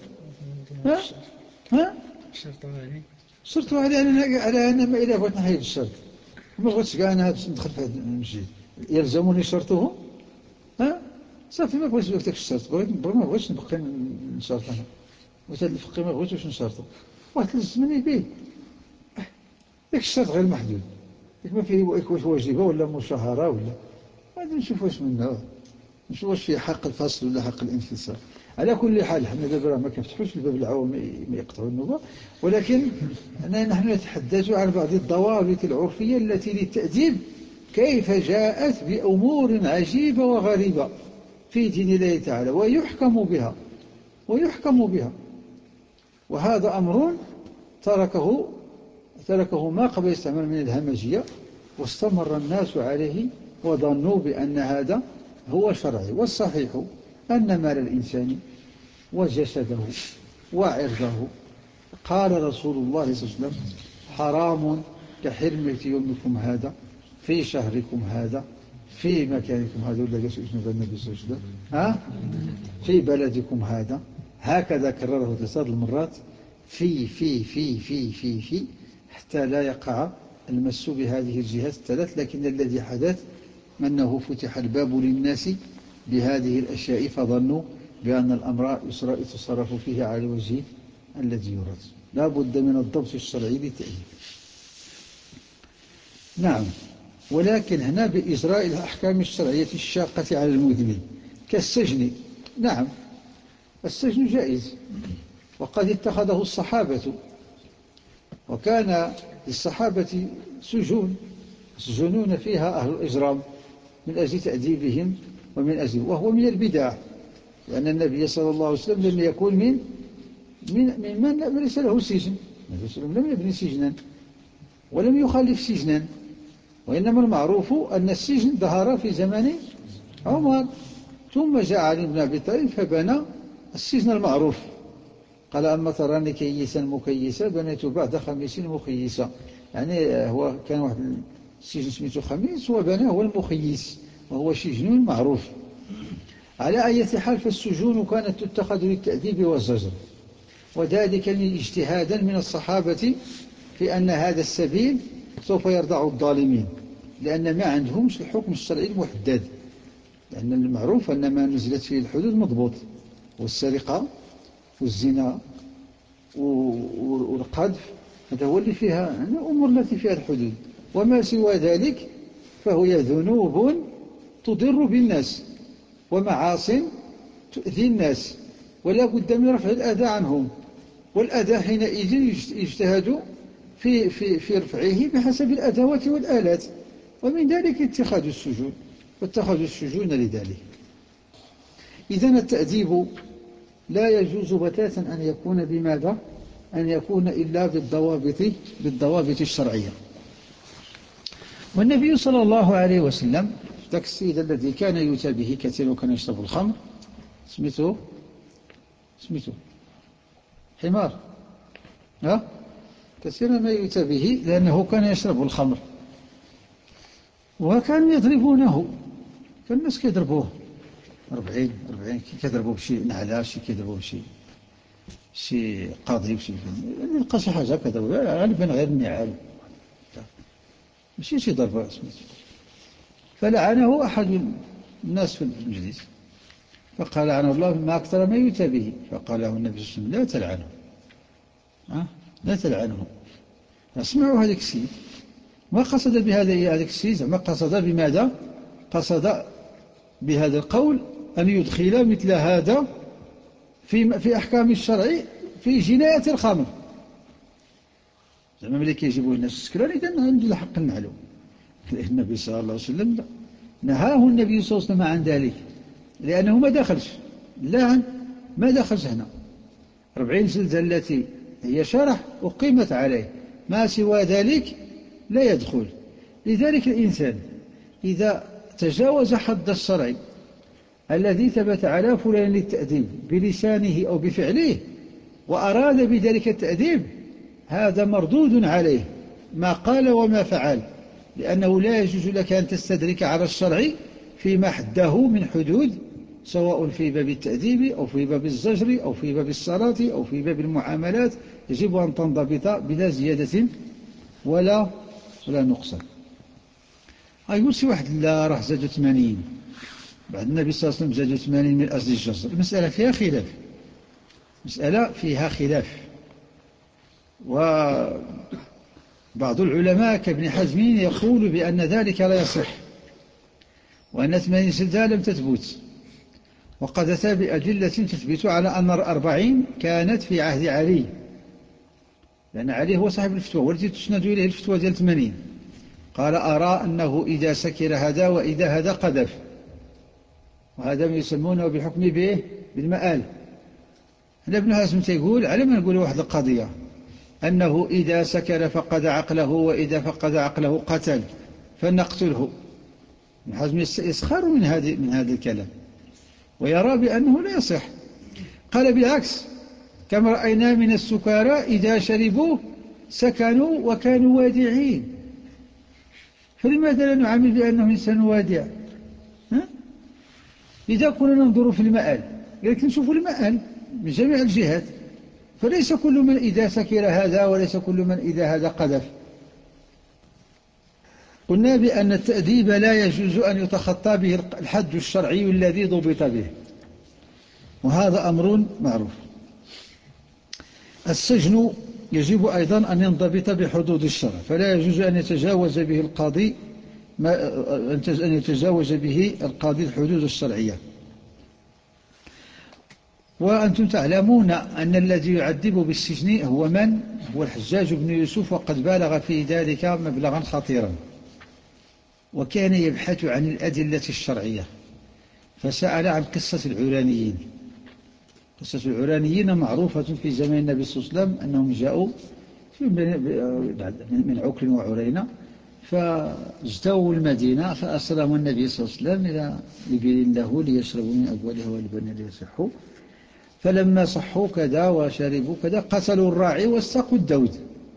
شرط على أن ما إذا بغيت نحيد الشرط ما بغيتش كاع أنا ندخل في هذا المسجد يلزمني شرطه. صافي ما بغيتش داك الشرط، ما بغيتش نبقى نشرط أنا، وهذا الفقه ما بغيتوش نشرطه، واحد تلزمني به. داك الشرط غير محدود، ما فيه واجبة ولا مشاهرة ولا غادي نشوف واش منه، نشوف واش فيه حق الفصل ولا حق الانفصال. على كل حال حنا دابا ما كنفتحوش الباب العوام ما يقطعوا النوبة، ولكن نحن نتحدث عن بعض الضوابط العرفية التي للتأديب كيف جاءت بأمور عجيبة وغريبة في دين الله تعالى ويحكم بها. وهذا أمر تركه ما قبل الاستعمار من الهمجية، واستمر الناس عليه وظنوا بأن هذا هو شرعي. والصحيح أن مال الإنسان وجسده وعرضه قال رسول الله صلى الله عليه وسلم حرام كحرمة يومكم هذا في شهركم هذا في مكانكم هذا، ولا قال النبي صلى الله عليه وسلم في بلدكم هذا، هكذا كرره 3 مرات في في في في في في حتى لا يقع المس بهذه الجهات 3. لكن الذي حدث أنه فتح الباب للناس بهذه الأشياء فظنوا بأن الأمر يتصرف فيه على وجه الذي يراد، لا بد من الضبط الشرعي للتأديب. نعم، ولكن هنا بإجراء الأحكام الشرعية الشاقة على المذنب كالسجن. نعم، السجن جائز، وقد اتخذه الصحابة، وكان للصحابة سجون يسجنون فيها أهل الإجرام من أجل تأديبهم وهو من البدع، لأن النبي صلى الله عليه وسلم لم يكن من ليس له سجن. النبي صلى الله عليه وسلم لم يبني سجنا ولم يخالف سجنا، وإنما المعروف أن السجن ظهر في زمن عمر، ثم جاء علي بن أبي طالب فبنى السجن المعروف، قال أما تراني كيسا مكيسا بنيت بعد خميس مخيسا. يعني هو كان واحد السجن سميته خميس وبناه هو المخيس، وهو سجن معروف. على أي حال فالسجون كانت تتخذ للتأديب والزجر، وذلك اجتهادا من الصحابة في أن هذا السبيل سوف يرضع الظالمين، لأن ما عندهمش الحكم الشرعي المحدد، لأن المعروف أن ما نزلت فيه الحدود مضبوط، والسرقة والزنا والقذف هذا هو اللي فيها الأمور التي فيها الحدود، وما سوى ذلك فهي ذنوب تضر بالناس ومعاصٍ تؤذي الناس، ولا بد من رفع الأذى عنهم، والأذى حينئذ يجتهد في رفعه بحسب الأدوات والآلات، ومن ذلك اتخاذ السجون، واتخذوا السجون لذلك. إذن التأديب لا يجوز بتاتا أن يكون بماذا؟ أن يكون إلا بالضوابط الشرعية. والنبي صلى الله عليه وسلم ذاك السيد الذي كان يؤتى به كثير وكان يشرب الخمر، سميته حمار، كثيرا ما يؤتى به لأنه كان يشرب الخمر، وكانوا يضربونه، كان الناس كيضربوه 40 كيضربوه بشي نعلة، شي كيضربوه بشي قاضي، بشي يلقى شي حاجة كذا، غالبا غير النعال، ماشي شي ضربة سميتو. فلعنه أحد الناس في المجلس فقال لعنه الله ما أكثر ما يؤتى به، فقال له النبي صلى الله عليه وسلم لا تلعنه، لا تلعنه. اسمعوا هذا السيد ما قصد بهذا السيد، ما قصد بماذا؟ قصد بهذا القول أن يدخل مثل هذا في أحكام الشرع في جناية الخمر، زعما ملي كيجيبوا الناس السكران إذا عنده الحق نعلو. النبي صلى الله عليه وسلم نهاه النبي صلى الله عليه وسلم عن ذلك، لأنه ما دخلش ما دخلش هنا 40 جلدة التي هي شرح أقيمت عليه، ما سوى ذلك لا يدخل. لذلك الإنسان إذا تجاوز حد الشرع الذي ثبت على فلان للتأديب بلسانه أو بفعله وأراد بذلك التأديب، هذا مردود عليه ما قال وما فعل، لأنه لا يجوز لك أن تستدرك على الشرع فيما حده من حدود، سواء في باب التأديب أو في باب الزجر أو في باب الصلاة أو في باب المعاملات، يجب أن تنضبط بلا زيادة ولا نقصان. يقول شي واحد لا راه زادوا 80 بعد النبي صلى الله عليه وسلم زادوا 80 من أجل الجزر، المسألة فيها خلاف، وبعض العلماء كابن حزم يقول بأن ذلك لا يصح، وأن 80 جلدة لم تثبت، وقد أتى بأدلة تثبت على أن 40 كانت في عهد علي، لأن علي هو صاحب الفتوى والتي تسند إليه الفتوى ديال 80. قال أرى أنه إذا سكر هذا وإذا هذا قذف، وهذا ما يسمونه بحكم به بالمآل. هنا ابن حزم تيقول على ما نقول واحد القضية أنه إذا سكر فقد عقله وإذا فقد عقله قتل فنقتله. ابن حزم يسخر من هذا الكلام ويرى بأنه لا يصح. قال بالعكس كما رأينا من السكارى إذا شربوا سكنوا وكانوا وادعين، فلماذا لا نعامل بأنه إنسان وادع؟ إذا كنا ننظر في المآل لكن نشوف المآل من جميع الجهات، فليس كل من إذا سكر هذا وليس كل من إذا هذا قذف. قلنا بأن التأديب لا يجوز أن يتخطى به الحد الشرعي الذي ضبط به، وهذا أمر معروف. السجن يجب أيضا أن ينضبط بحدود الشرع، فلا يجوز أن يتجاوز به القاضي الحدود الشرعية. وأنتم تعلمون أن الذي يعذب بالسجن هو الحجاج بن يوسف، وقد بالغ في ذلك مبلغا خطيرا، وكان يبحث عن الأدلة الشرعية، فسأل عن قصة العرانيين. قصة العرانيين معروفة في زمن النبي صلى الله عليه وسلم، أنهم جاءوا من عكر وعرينة، فاجتووا المدينة، فأسلموا النبي صلى الله عليه وسلم إلى إبل له ليشربوا من أبوالها ولبن ليصحوا، فلما صحوا كذا وشربوا كذا قتلوا الراعي واستقوا الدود.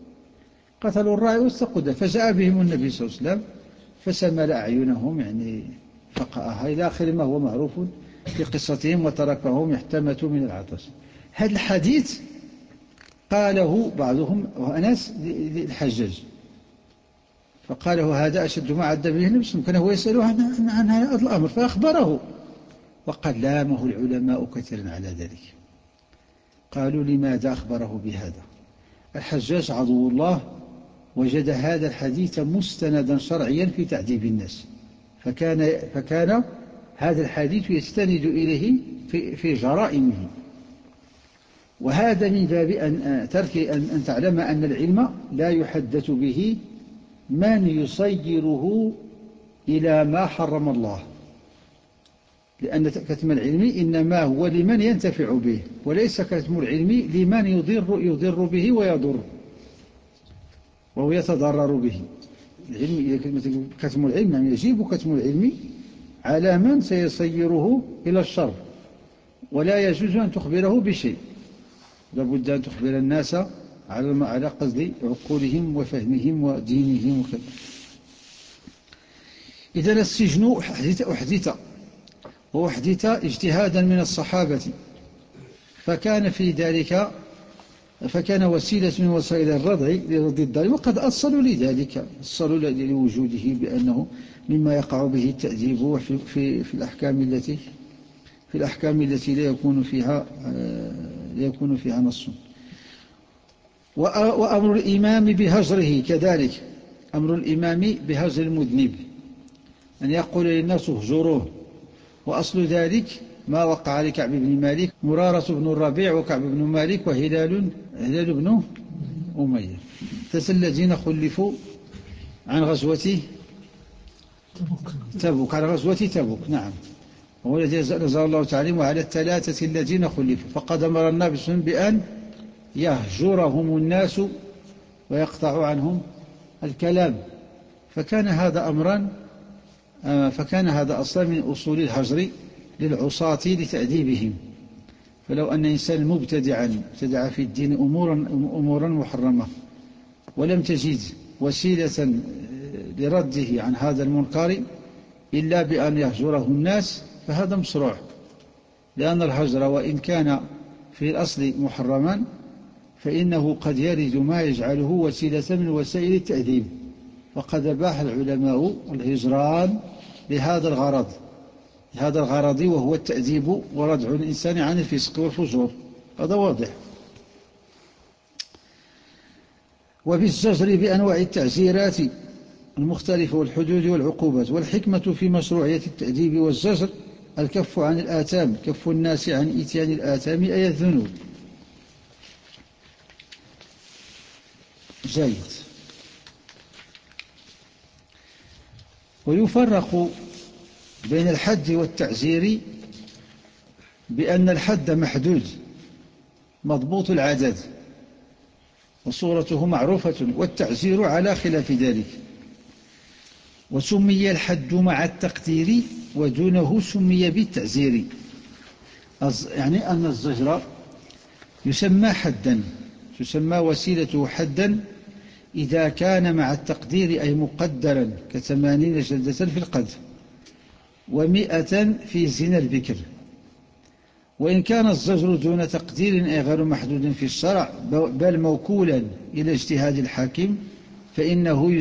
فجاء بهم النبي صلى الله عليه وسلم فسمل أعينهم، يعني فقأها إلى آخر ما هو معروف في قصتهم، وتركهم يحتمتوا من العطش. هذا الحديث قاله بعضهم وأناس للحجاج، فقاله هذا أشد ما عذب به النبي، كان هو يسأله عن هذا الأمر فأخبره، وقد لامه العلماء كثيرا على ذلك. قالوا لماذا أخبره بهذا؟ الحجاج عدو الله وجد هذا الحديث مستندا شرعيا في تعذيب الناس، فكان هذا الحديث يستند إليه في جرائمه. وهذا من باب أن تعلم أن العلم لا يحدث به من يصيره إلى ما حرم الله، لأن كتم العلم إنما هو لمن ينتفع به، وليس كتم العلم لمن يضر به ويضر وهو يتضرر به. كتم العلم يعني يجب كتم العلم على من سيصيره إلى الشر، ولا يجوز أن تخبره بشيء، لابد أن تخبر الناس على قصد عقولهم وفهمهم ودينهم وكذا. إذن السجن أحدث اجتهادا من الصحابة، فكان وسيلة من وسائل الردع لرد الظالم، وقد أصلوا لذلك، لوجوده بأنه مما يقع به التأديب في الأحكام التي لا يكون فيها نص. وأمر الإمام بهجره كذلك، أمر الإمام بهجر المذنب، أن يقول للناس اهجروه. وأصل ذلك ما وقع لكعب بن مالك، مرارة بن الربيع وكعب بن مالك وهلال بن أمية، الذين خلفوا عن غزوة تبوك. نعم، هو الذي نزل الله تعالى وعلى الثلاثة الذين خلفوا، فقد أمر النبي صلى الله عليه وسلم بأن يهجرهم الناس ويقطع عنهم الكلام، فكان هذا أصلا من أصول الهجر للعصاة لتأديبهم. فلو أن إنسان ابتدع في الدين أمورا محرمة ولم تجد وسيلة لرده عن هذا المنكر إلا بأن يهجره الناس، فهذا مشروع، لأن الهجر وإن كان في الأصل محرما فإنه قد يرد ما يجعله وسيلة من وسائل التأديب، وقد أباح العلماء الهجران لهذا الغرض وهو التأديب وردع الإنسان عن الفسق والفجور، هذا واضح. وبالزجر بأنواع التعزيرات المختلفة والحدود والعقوبات. والحكمة في مشروعية التأديب والزجر الكف عن الآثام، كف الناس عن إتيان الآثام أي الذنوب. جيد. ويفرق بين الحد والتعزير بأن الحد محدود مضبوط العدد وصورته معروفة، والتعزير على خلاف ذلك. وسمي الحد مع التقدير ودونه سمي بالتعزير، يعني أن الزجر يسمى حدا، تسمى وسيلته حدا إذا كان مع التقدير أي مقدرا، ك80 جلدة في القذف و100 في زنا البكر. وإن كان الزجر دون تقدير أي غير محدود في الشرع بل موكولا إلى اجتهاد الحاكم فإنه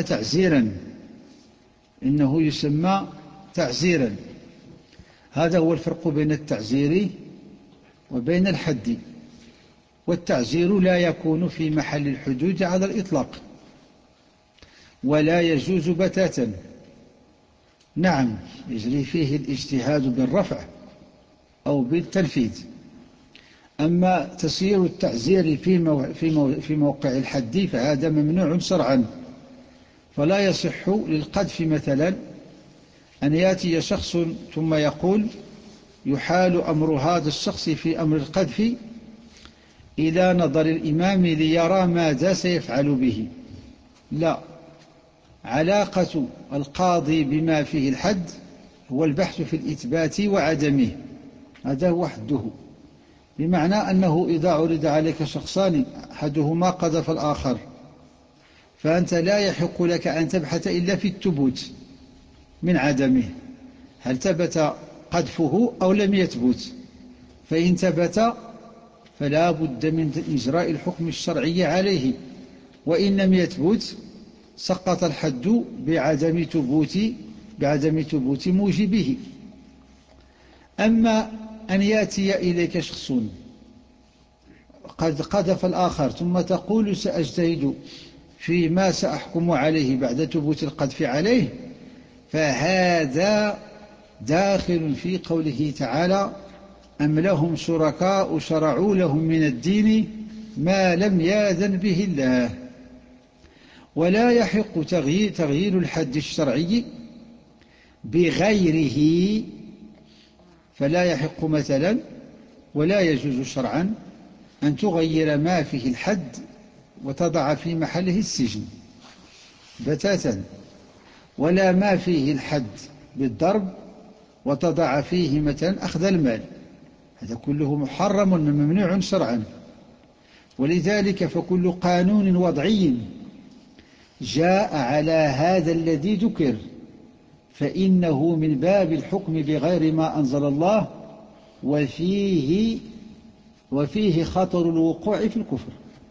يسمى تعزيرا. هذا هو الفرق بين التعزير وبين الحد. والتعزير لا يكون في محل الحدود على الإطلاق ولا يجوز بتاتا. نعم، يجري فيه الاجتهاد بالرفع أو بالتنفيذ. أما تسيير التعزير في موقع الحد فهذا ممنوع شرعا. فلا يصح للقذف مثلا أن يأتي شخص ثم يقول يحال أمر هذا الشخص في أمر القذف إلى نظر الإمام ليرى ماذا سيفعل به. لا، علاقة القاضي بما فيه الحد هو البحث في الإثبات وعدمه، هذا هو حده. بمعنى أنه إذا عرض عليك شخصان أحدهما قذف الآخر فأنت لا يحق لك أن تبحث إلا في الثبوت من عدمه، هل ثبت قذفه أو لم يثبت. فإن ثبت فلا بد من إجراء الحكم الشرعي عليه، وإن لم يثبت سقط الحد بعدم ثبوت موجبه. أما أن يأتي إليك شخص قد قذف الآخر ثم تقول سأجتهد فيما سأحكم عليه بعد ثبوت القذف عليه، فهذا داخل في قوله تعالى أم لهم شركاء شرعوا لهم من الدين ما لم يأذن به الله. ولا يحق تغيير الحد الشرعي بغيره، فلا يحق مثلا ولا يجوز شرعا أن تغير ما فيه الحد وتضع في محله السجن بتاتا، ولا ما فيه الحد بالضرب وتضع فيه مثلا أخذ المال، هذا كله محرم ممنوع شرعا. ولذلك فكل قانون وضعي جاء على هذا الذي ذكر فإنه من باب الحكم بغير ما أنزل الله، وفيه خطر الوقوع في الكفر،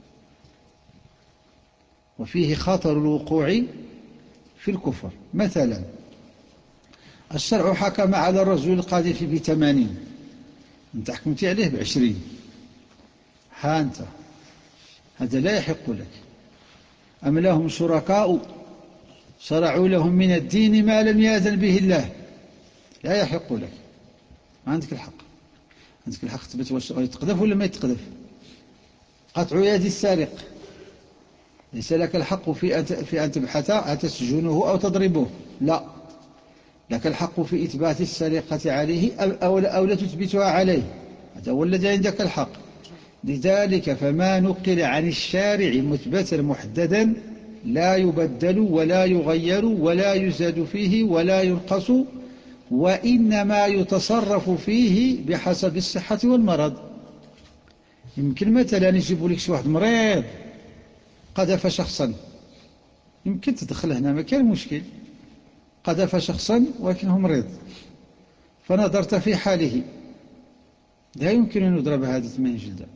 وفيه خطر الوقوع في الكفر. مثلا الشرع حكم على الرجل القاذف ب80، أنت حكمت عليه ب20، ها أنت هذا لا يحق لك. أم لهم شركاء شرعوا لهم من الدين ما لم يأذن به الله، لا يحق لك، ما عندك الحق. عندك الحق تثبت واش يتقذف ولا ما يتقذف. قطع يد السارق ليس لك الحق في أن تبحث أتسجنه أو تضربه، لا، لك الحق في إثبات السرقة عليه أو لا تثبتها عليه، هذا هو الذي عندك الحق. لذلك فما نقل عن الشارع مثبتا محددا لا يبدل ولا يغير ولا يزاد فيه ولا ينقص، وإنما يتصرف فيه بحسب الصحة والمرض. يمكن مثلا يجيبوا لك شي واحد مريض قذف شخصا، يمكن تدخل هنا ما كان مشكل، قذف شخصا ولكنه مريض فنظرت في حاله لا يمكن أن يضرب هذا 80 جلدة،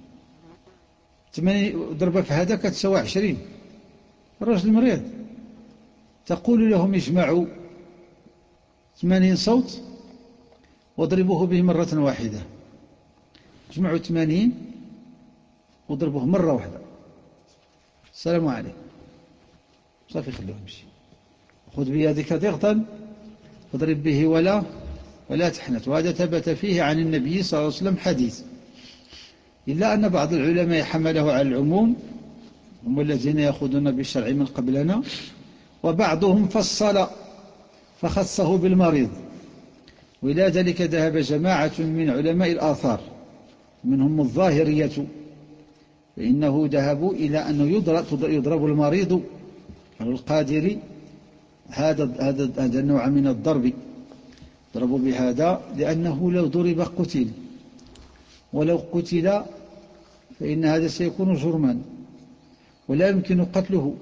8 ضربة في هذا كتسوى 20. الرجل مريض تقول لهم اجمعوا 80 صوت واضربوه به مرة واحدة، اجمعوا 80 وضربوه مرة واحدة، السلام عليكم، صافي خلوه يمشي. خذ بيدك ضغطا واضرب به ولا تحنث. وهذا ثبت فيه عن النبي صلى الله عليه وسلم حديث، إلا أن بعض العلماء حمله على العموم، هم الذين يأخذون بالشرع من قبلنا، وبعضهم فصل فخصه بالمريض. وإلى ذلك ذهب جماعة من علماء الآثار منهم الظاهرية، فإنه ذهبوا إلى أنه يضرب المريض على القادر هذا النوع من الضرب، ضربوا بهذا لأنه لو ضرب قتل، ولو قتل فإن هذا سيكون جرما ولا يمكن قتله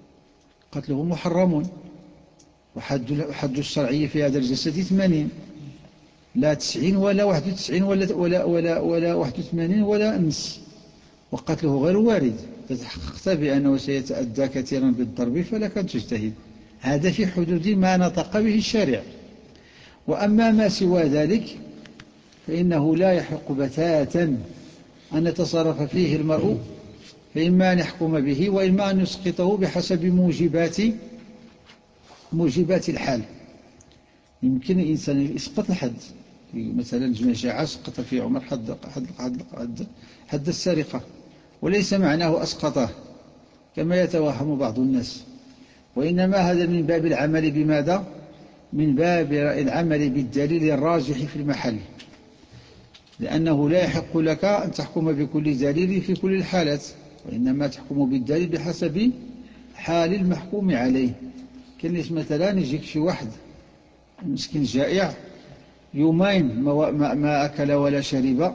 محرم. وحد الشرعي في هذا الجسد 80، لا 90 ولا 91 ولا 81 ولا نص، وقتله غير وارد. تحققت بأنه سيتأدى كثيرا بالضرب فلك أن تجتهد، هذا في حدود ما نطق به الشارع. وأما ما سوى ذلك فإنه لا يحق بتاتا أن يتصرف فيه المرء، فإما أن يحكم به وإما أن يسقطه بحسب موجبات الحال. يمكن الإنسان يسقط الحد، مثلا جماعة سقط في عمر حد السرقة، وليس معناه أسقطه كما يتوهم بعض الناس، وإنما هذا من باب العمل بماذا؟ من باب العمل بالدليل الراجح في المحل، لأنه لا يحق لك أن تحكم بكل دليل في كل الحالات، وإنما تحكم بالدليل بحسب حال المحكوم عليه. كان مثلا يجيك شي واحد مسكين جائع يومين ما أكل ولا شرب،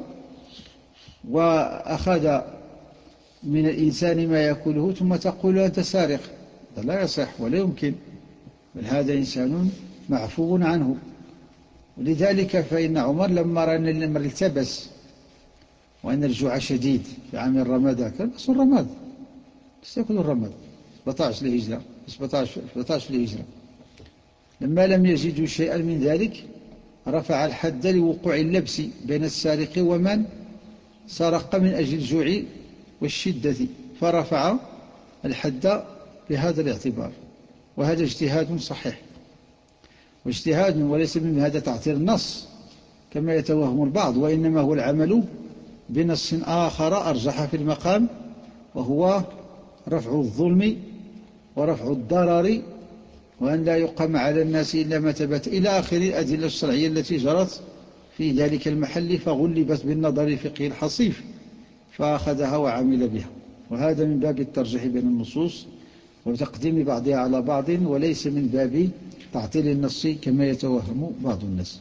وأخذ من الإنسان ما يأكله، ثم تقول أنت سارق، هذا لا يصح ولا يمكن، بل هذا إنسان معفو عنه. ولذلك فإن عمر لما رأى أن الأمر التبس وأن الجوع شديد في عام الرمادة، كان بس الرماد بس يأكل الرماد 17 لهجرة 17 لهجرة، لما لم يجدوا شيئا من ذلك رفع الحد لوقوع اللبس بين السارق ومن سرق من أجل الجوع والشدة، فرفع الحد بهذا الاعتبار. وهذا اجتهاد صحيح واجتهاد، وليس من هذا تعطيل النص كما يتوهم البعض، وإنما هو العمل بنص آخر أرجح في المقام، وهو رفع الظلم ورفع الضرر، وأن لا يقام على الناس إلا ما ثبت إلى آخر الأدلة الشرعية التي جرت في ذلك المحل، فغلبت بالنظر الفقهي الحصيف فأخذها وعمل بها. وهذا من باب الترجيح بين النصوص وتقديم بعضها على بعض، وليس من باب تعطيل النص كما يتوهم بعض الناس.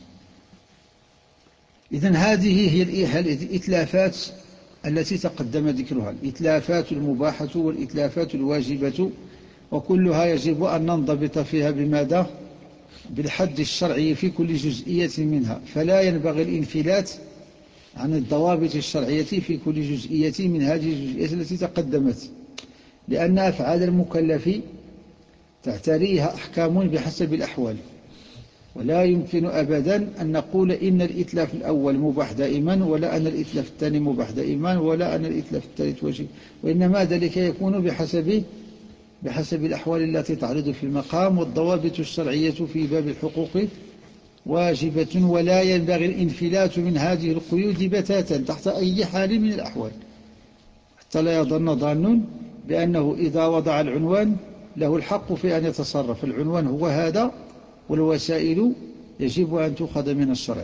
إذن هذه هي الإتلافات التي تقدم ذكرها، الإتلافات المباحة والإتلافات الواجبة، وكلها يجب أن ننضبط فيها بماذا؟ بالحد الشرعي في كل جزئية منها، فلا ينبغي الانفلات عن الضوابط الشرعية في كل جزئية من هذه الجزئيات التي تقدمت، لأن أفعال المكلف تعتريها أحكام بحسب الأحوال، ولا يمكن أبدا أن نقول إن الإتلاف الأول مباح دائما، ولا أن الإتلاف الثاني مباح دائما، ولا أن الإتلاف الثالث واجب، وإنما ذلك يكون بحسب الأحوال التي تعرض في المقام. والضوابط الشرعية في باب الحقوق واجبة، ولا ينبغي الانفلات من هذه القيود بتاتا تحت أي حال من الأحوال، حتى لا يظن ظان بأنه إذا وضع العنوان له الحق في أن يتصرف. العنوان هو هذا، والوسائل يجب أن تؤخذ من الشرع.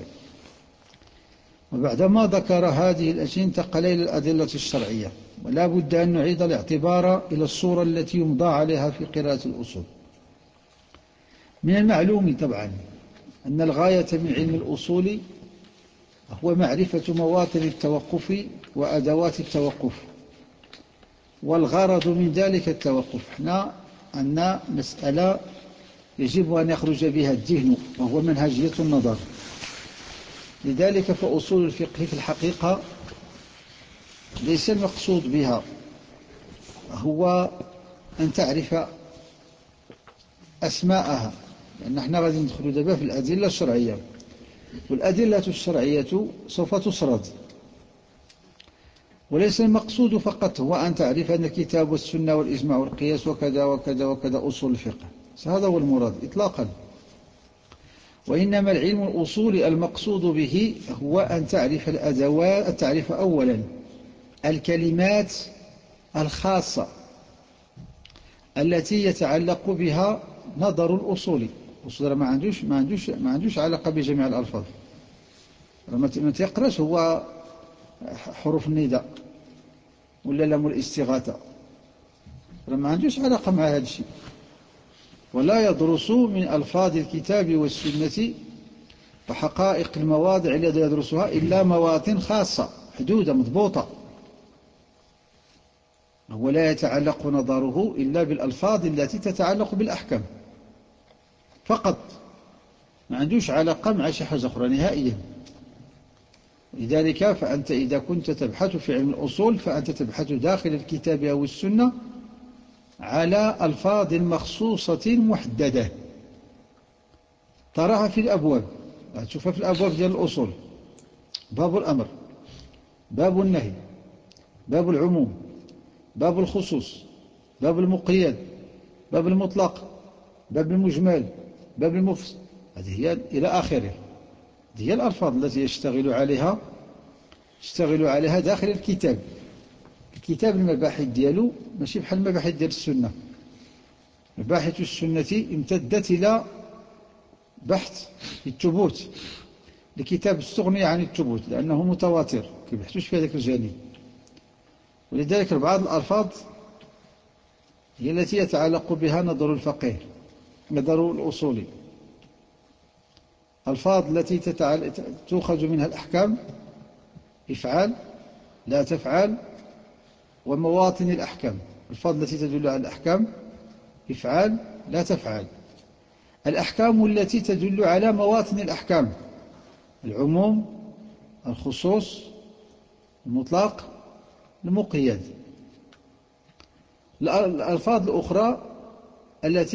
وبعدما ذكر هذه الأشياء انتقل إلى الأدلة الشرعية، ولا بد أن نعيد الاعتبار إلى الصورة التي يمضى عليها في قراءة الأصول. من المعلوم طبعا أن الغاية من علم الأصول هو معرفة مواطن التوقف وأدوات التوقف، والغرض من ذلك التوقف. احنا عندنا مسألة يجب أن يخرج بها الذهن، وهو منهجية النظر. لذلك فأصول الفقه في الحقيقة ليس المقصود بها هو أن تعرف أسماءها، لأن احنا غادي ندخل دابا في الأدلة الشرعية، والأدلة الشرعية سوف تسرد، وليس المقصود فقط هو أن تعرف أن الكتاب والسنة والإجماع والقياس وكذا وكذا وكذا أصول الفقه، هذا هو المراد إطلاقا. وإنما العلم الأصولي المقصود به هو أن تعرف الأدوات، أن تعرف أولا الكلمات الخاصة التي يتعلق بها نظر الأصولي. الأصول ما عندوش علاقة بجميع الألفاظ، ما تقراش هو حروف النداء ولا لام الاستغاثة، ما عندوش علاقة مع هذا الشيء. ولا يدرس من ألفاظ الكتاب والسنة وحقائق المواضع التي يدرسها إلا مواطن خاصة حدودة مضبوطة، هو لا يتعلق نظره إلا بالألفاظ التي تتعلق بالأحكام فقط، ما عندوش علاقة مع شيء حاجة أخرى نهائيا. لذلك فأنت إذا كنت تبحث في علم الأصول فأنت تبحث داخل الكتاب أو السنة على ألفاظ مخصوصة محددة تراها في الأبواب، تشوفها في الأبواب ديال الأصول، باب الأمر، باب النهي، باب العموم، باب الخصوص، باب المقيد، باب المطلق، باب المجمل، باب المفصل. هذه هي إلى آخره. هذه هي الألفاظ التي يشتغل عليها داخل الكتاب. الكتاب المباحث ديالو ماشي بحال المباحث ديال السنة. مباحث السنة امتدت إلى بحث في الثبوت. الكتاب استغني عن الثبوت لأنه متواتر، كيبحثوش في هذاك الجانب. ولذلك بعض الألفاظ هي التي يتعلق بها نظر الفقيه، نظر الأصولي. الألفاظ التي تؤخذ منها الأحكام: افعل، لا تفعل، ومواطن الأحكام. الألفاظ التي تدل على الأحكام: افعل، لا تفعل. الأحكام التي تدل على مواطن الأحكام: العموم، الخصوص، المطلق، المقيد. الألفاظ الأخرى التي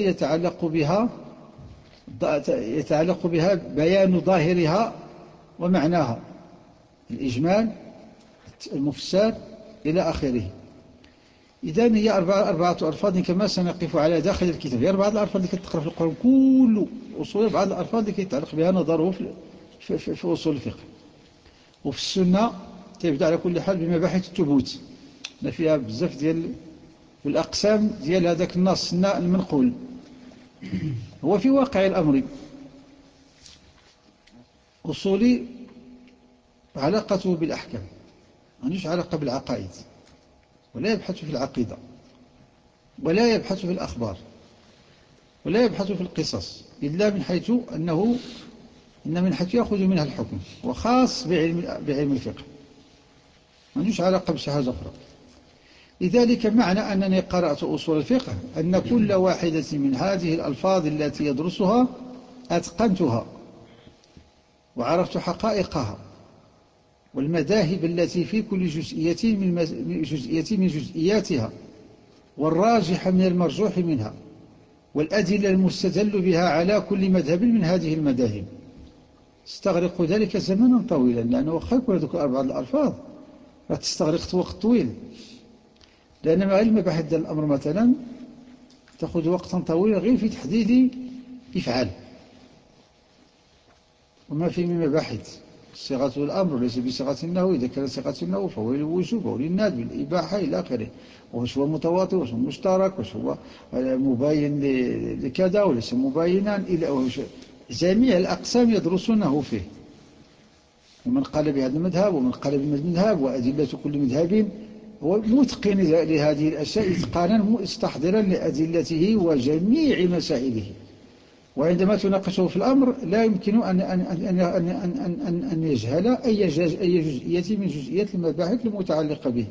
يتعلق بها بيان ظاهرها ومعناها: الإجمال، المفسر، إلى آخره. إذن هي أربعة ألفاظ كما سنقف على داخل الكتاب. هي أربعة الألفاظ اللي كتقرأ في القرآن كله أصول، بعض الألفاظ اللي يتعلق بها نظره في أصول الفقه. وفي السنة تبدأ على كل حال بمباحث الثبوت، فيها بزاف ديال الأقسام ديال هذاك النص المنقول. هو في واقع الأمر أصولي علاقته بالأحكام، ما عندوش علاقة بالعقائد، ولا يبحث في العقيدة، ولا يبحث في الأخبار، ولا يبحث في القصص، إلا من حيث من حيث يأخذ منها الحكم، وخاص بعلم الفقه، ما عندوش علاقة بشي حاجة أخرى. لذلك معنى أنني قرأت أصول الفقه أن كل واحدة من هذه الألفاظ التي يدرسها أتقنتها، وعرفت حقائقها، والمذاهب التي في كل جزئية من جزئياتها، والراجح من المرجوح منها، والأدلة المستدل بها على كل مذهب من هذه المذاهب. استغرق ذلك زمنا طويلا، لأنه وخا يكون هذوك أربعة الألفاظ تستغرق وقت طويل، لأن غير المباحث ديال الأمر مثلا تأخذ وقتا طويلا غير في تحديد افعال، وما في من مباحث. صيغة الأمر ليس بصيغة النهو، إذا كان صيغة النهو فهو للوجوب أو للندب بالإباحة إلى آخره. واش هو متواطئ، واش هو مشترك، واش هو مباين لكذا وليس مباينا، إلى جميع الأقسام يدرسونه فيه. ومن قال بهذا المذهب ومن قال بهذا المذهب، وأدلة كل مذهب، هو متقن لهذه الأشياء إتقانا مستحضرا لأدلته وجميع مسائله. وعندما تناقشه في الأمر لا يمكن أن يجهل أي جزئية من جزئيات المباحث المتعلقة به.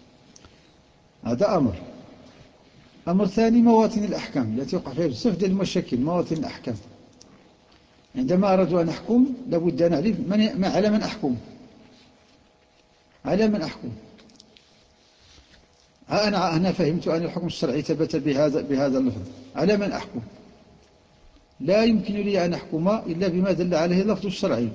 هذا أمر ثاني: مواطن الأحكام التي يقع فيها بزاف ديال المشاكل. مواطن الأحكام، عندما أردت أن أحكم لابد أن أعرف على من أحكم. على من أحكم؟ أنا فهمت أن الحكم الشرعي ثبت بهذا اللفظ. على من أحكم؟ لا يمكن لي أن أحكم إلا بما دل عليه اللفظ الشرعي،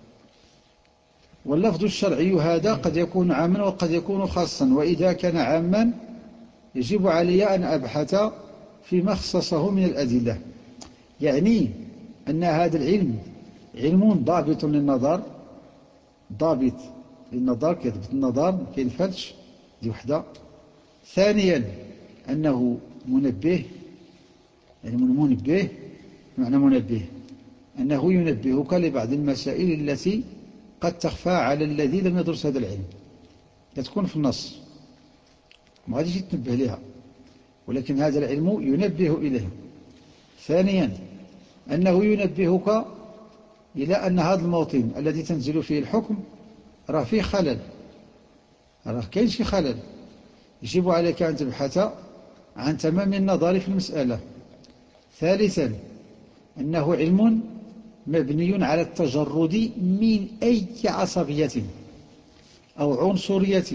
واللفظ الشرعي هذا قد يكون عاما وقد يكون خاصا. وإذا كان عاما يجب علي أن أبحث فيما اختصه من الأدلة، يعني أن هذا العلم علم ضابط للنظر، ضابط للنظر كيضبط النظر ما كينفلتش، دي وحدة. ثانيا أنه منبه، علم منبه. معنى منبه أنه ينبهك لبعض المسائل التي قد تخفى على الذي لم يدرس هذا العلم، لا تكون في النص ما غاديش يتنبه لها، ولكن هذا العلم ينبه إليها. ثانيا أنه ينبهك إلى أن هذا الموطن الذي تنزل فيه الحكم راه فيه خلل، راه كاين شي خلل، يجب عليك أن تبحث عن تمام النظر في المسألة. ثالثا أنه علم مبني على التجرد من أي عصبية أو عنصرية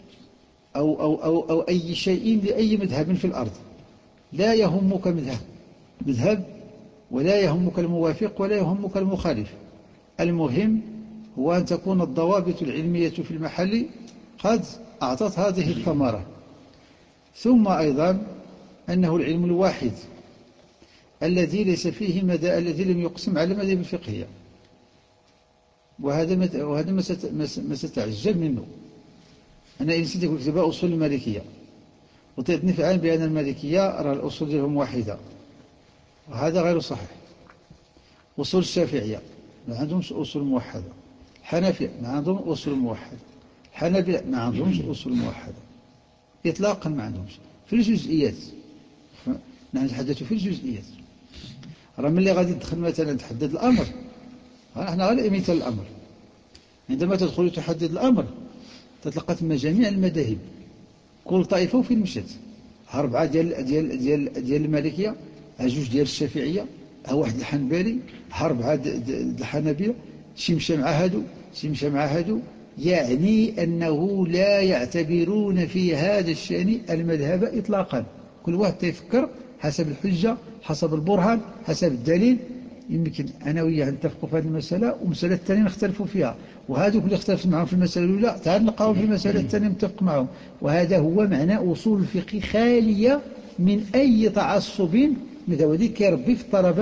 أو أي شيء لأي مذهب في الأرض. لا يهمك مذهب، ولا يهمك الموافق، ولا يهمك المخالف. المهم هو أن تكون الضوابط العلمية في المحل قد أعطت هذه الثمرة. ثم أيضا أنه العلم الواحد الذي ليس فيه الذي لم يقسم على المذاهب الفقهية، وهذا ما ستعجب منه. أنا إن نسيت كتب أصول المالكية وطيتني في العالم بأن المالكية أرى الأصول ديالهم واحدة، وهذا غير صحيح. أصول الشافعية ما عندهمش أصول موحدة، الحنفية ما عندهم أصول موحدة، الحنابلة ما عندهمش أصول موحدة إطلاقا، ما عندهمش في الجزئيات. نحن نتحدث في الجزئيات. راه ملي غادي تدخل مثلا تحدد الأمر، نحن غير مثال الأمر. عندما تدخل تحدد الأمر تتلقى ثم جميع المذاهب، كل طائفة وفين مشات. 4 ديال المالكية، 2 ديال الشافعية، 1 الحنبلي، 4 الحنابلة، شي مشى مع هادو شي مشى مع هادو. يعني أنه لا يعتبرون في هذا الشأن المذهب إطلاقا. كل واحد يفكر حسب الحجة، حسب البرهان، حسب الدليل. يمكن أنا وياه نتفقوا في هذه المسألة ومسألة الثانية نختلفوا فيها، وهذوك اللي اختلفت معهم في المسألة الأولى تعال نلقاهم في المسألة الثانية متفق معهم. وهذا هو معنى أصول الفقه، خالية من أي تعصب مثل ذلك كيربي في الطلبة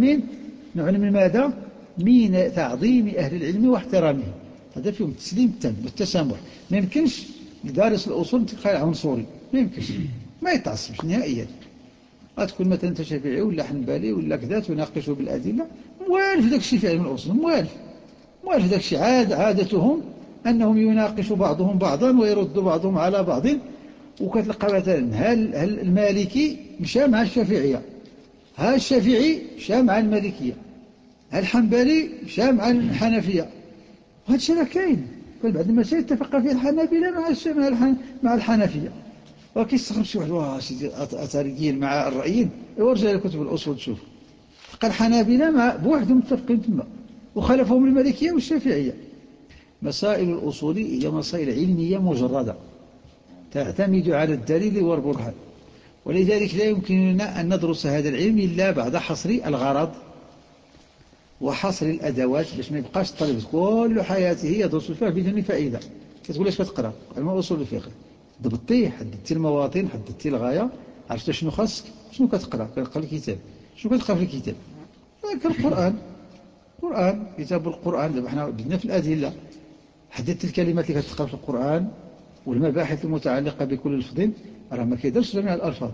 نوع من ماذا؟ من تعظيم أهل العلم واحترامهم. هذا فيهم التسليم التام والتسامح. ما يمكنش لدارس الأصول تلقى عنصري، ما يمكنش، ما يتعصبش نهائيا. غتكون مثلا انت شافعي ولا حنبلي ولا كذا تناقشه بالأدلة، موالف داك الشيء في علم الأصول، موالف داك الشيء. عادتهم أنهم يناقشوا بعضهم بعضا ويرد بعضهم على بعض. وكتلقى مثلا هل المالكي مشى مع الشافعية، ها الشافعي مشى مع المالكية، ها الحنبلي مشى مع الحنفية. وهذا الشيء راه كاين. بعض المسائل اتفق فيها الحنابلة مع الحنفية، وكيستغرب شي واحد سيدي أثريين مع الرأيين. ورجع لكتب الأصول تشوف، قال الحنابلة بوحدهم متفقين تما وخالفهم المالكية والشافعية. مسائل الأصول هي مسائل علمية مجردة تعتمد على الدليل والبرهان، ولذلك لا يمكننا أن ندرس هذا العلم إلا بعد حصر الغرض وحصر الأدوات، باش ما يبقاش الطالب كل حياته يدرس الفقه بدون فائدة. كتقول اش كتقرا؟ علم أصول الفقه، ضبطتيه، حددتي المواطن، حددتي الغاية، عرفت شنو خاصك، شنو كتقرا الكتاب، شنو كتقرا في الكتاب. القرآن كتاب القرآن. دابا حنا بدنا في الأدلة، حددت الكلمات اللي كتقرا في القرآن والمباحث المتعلقة بكل لفظ، راه ما كيدرش جميع الألفاظ.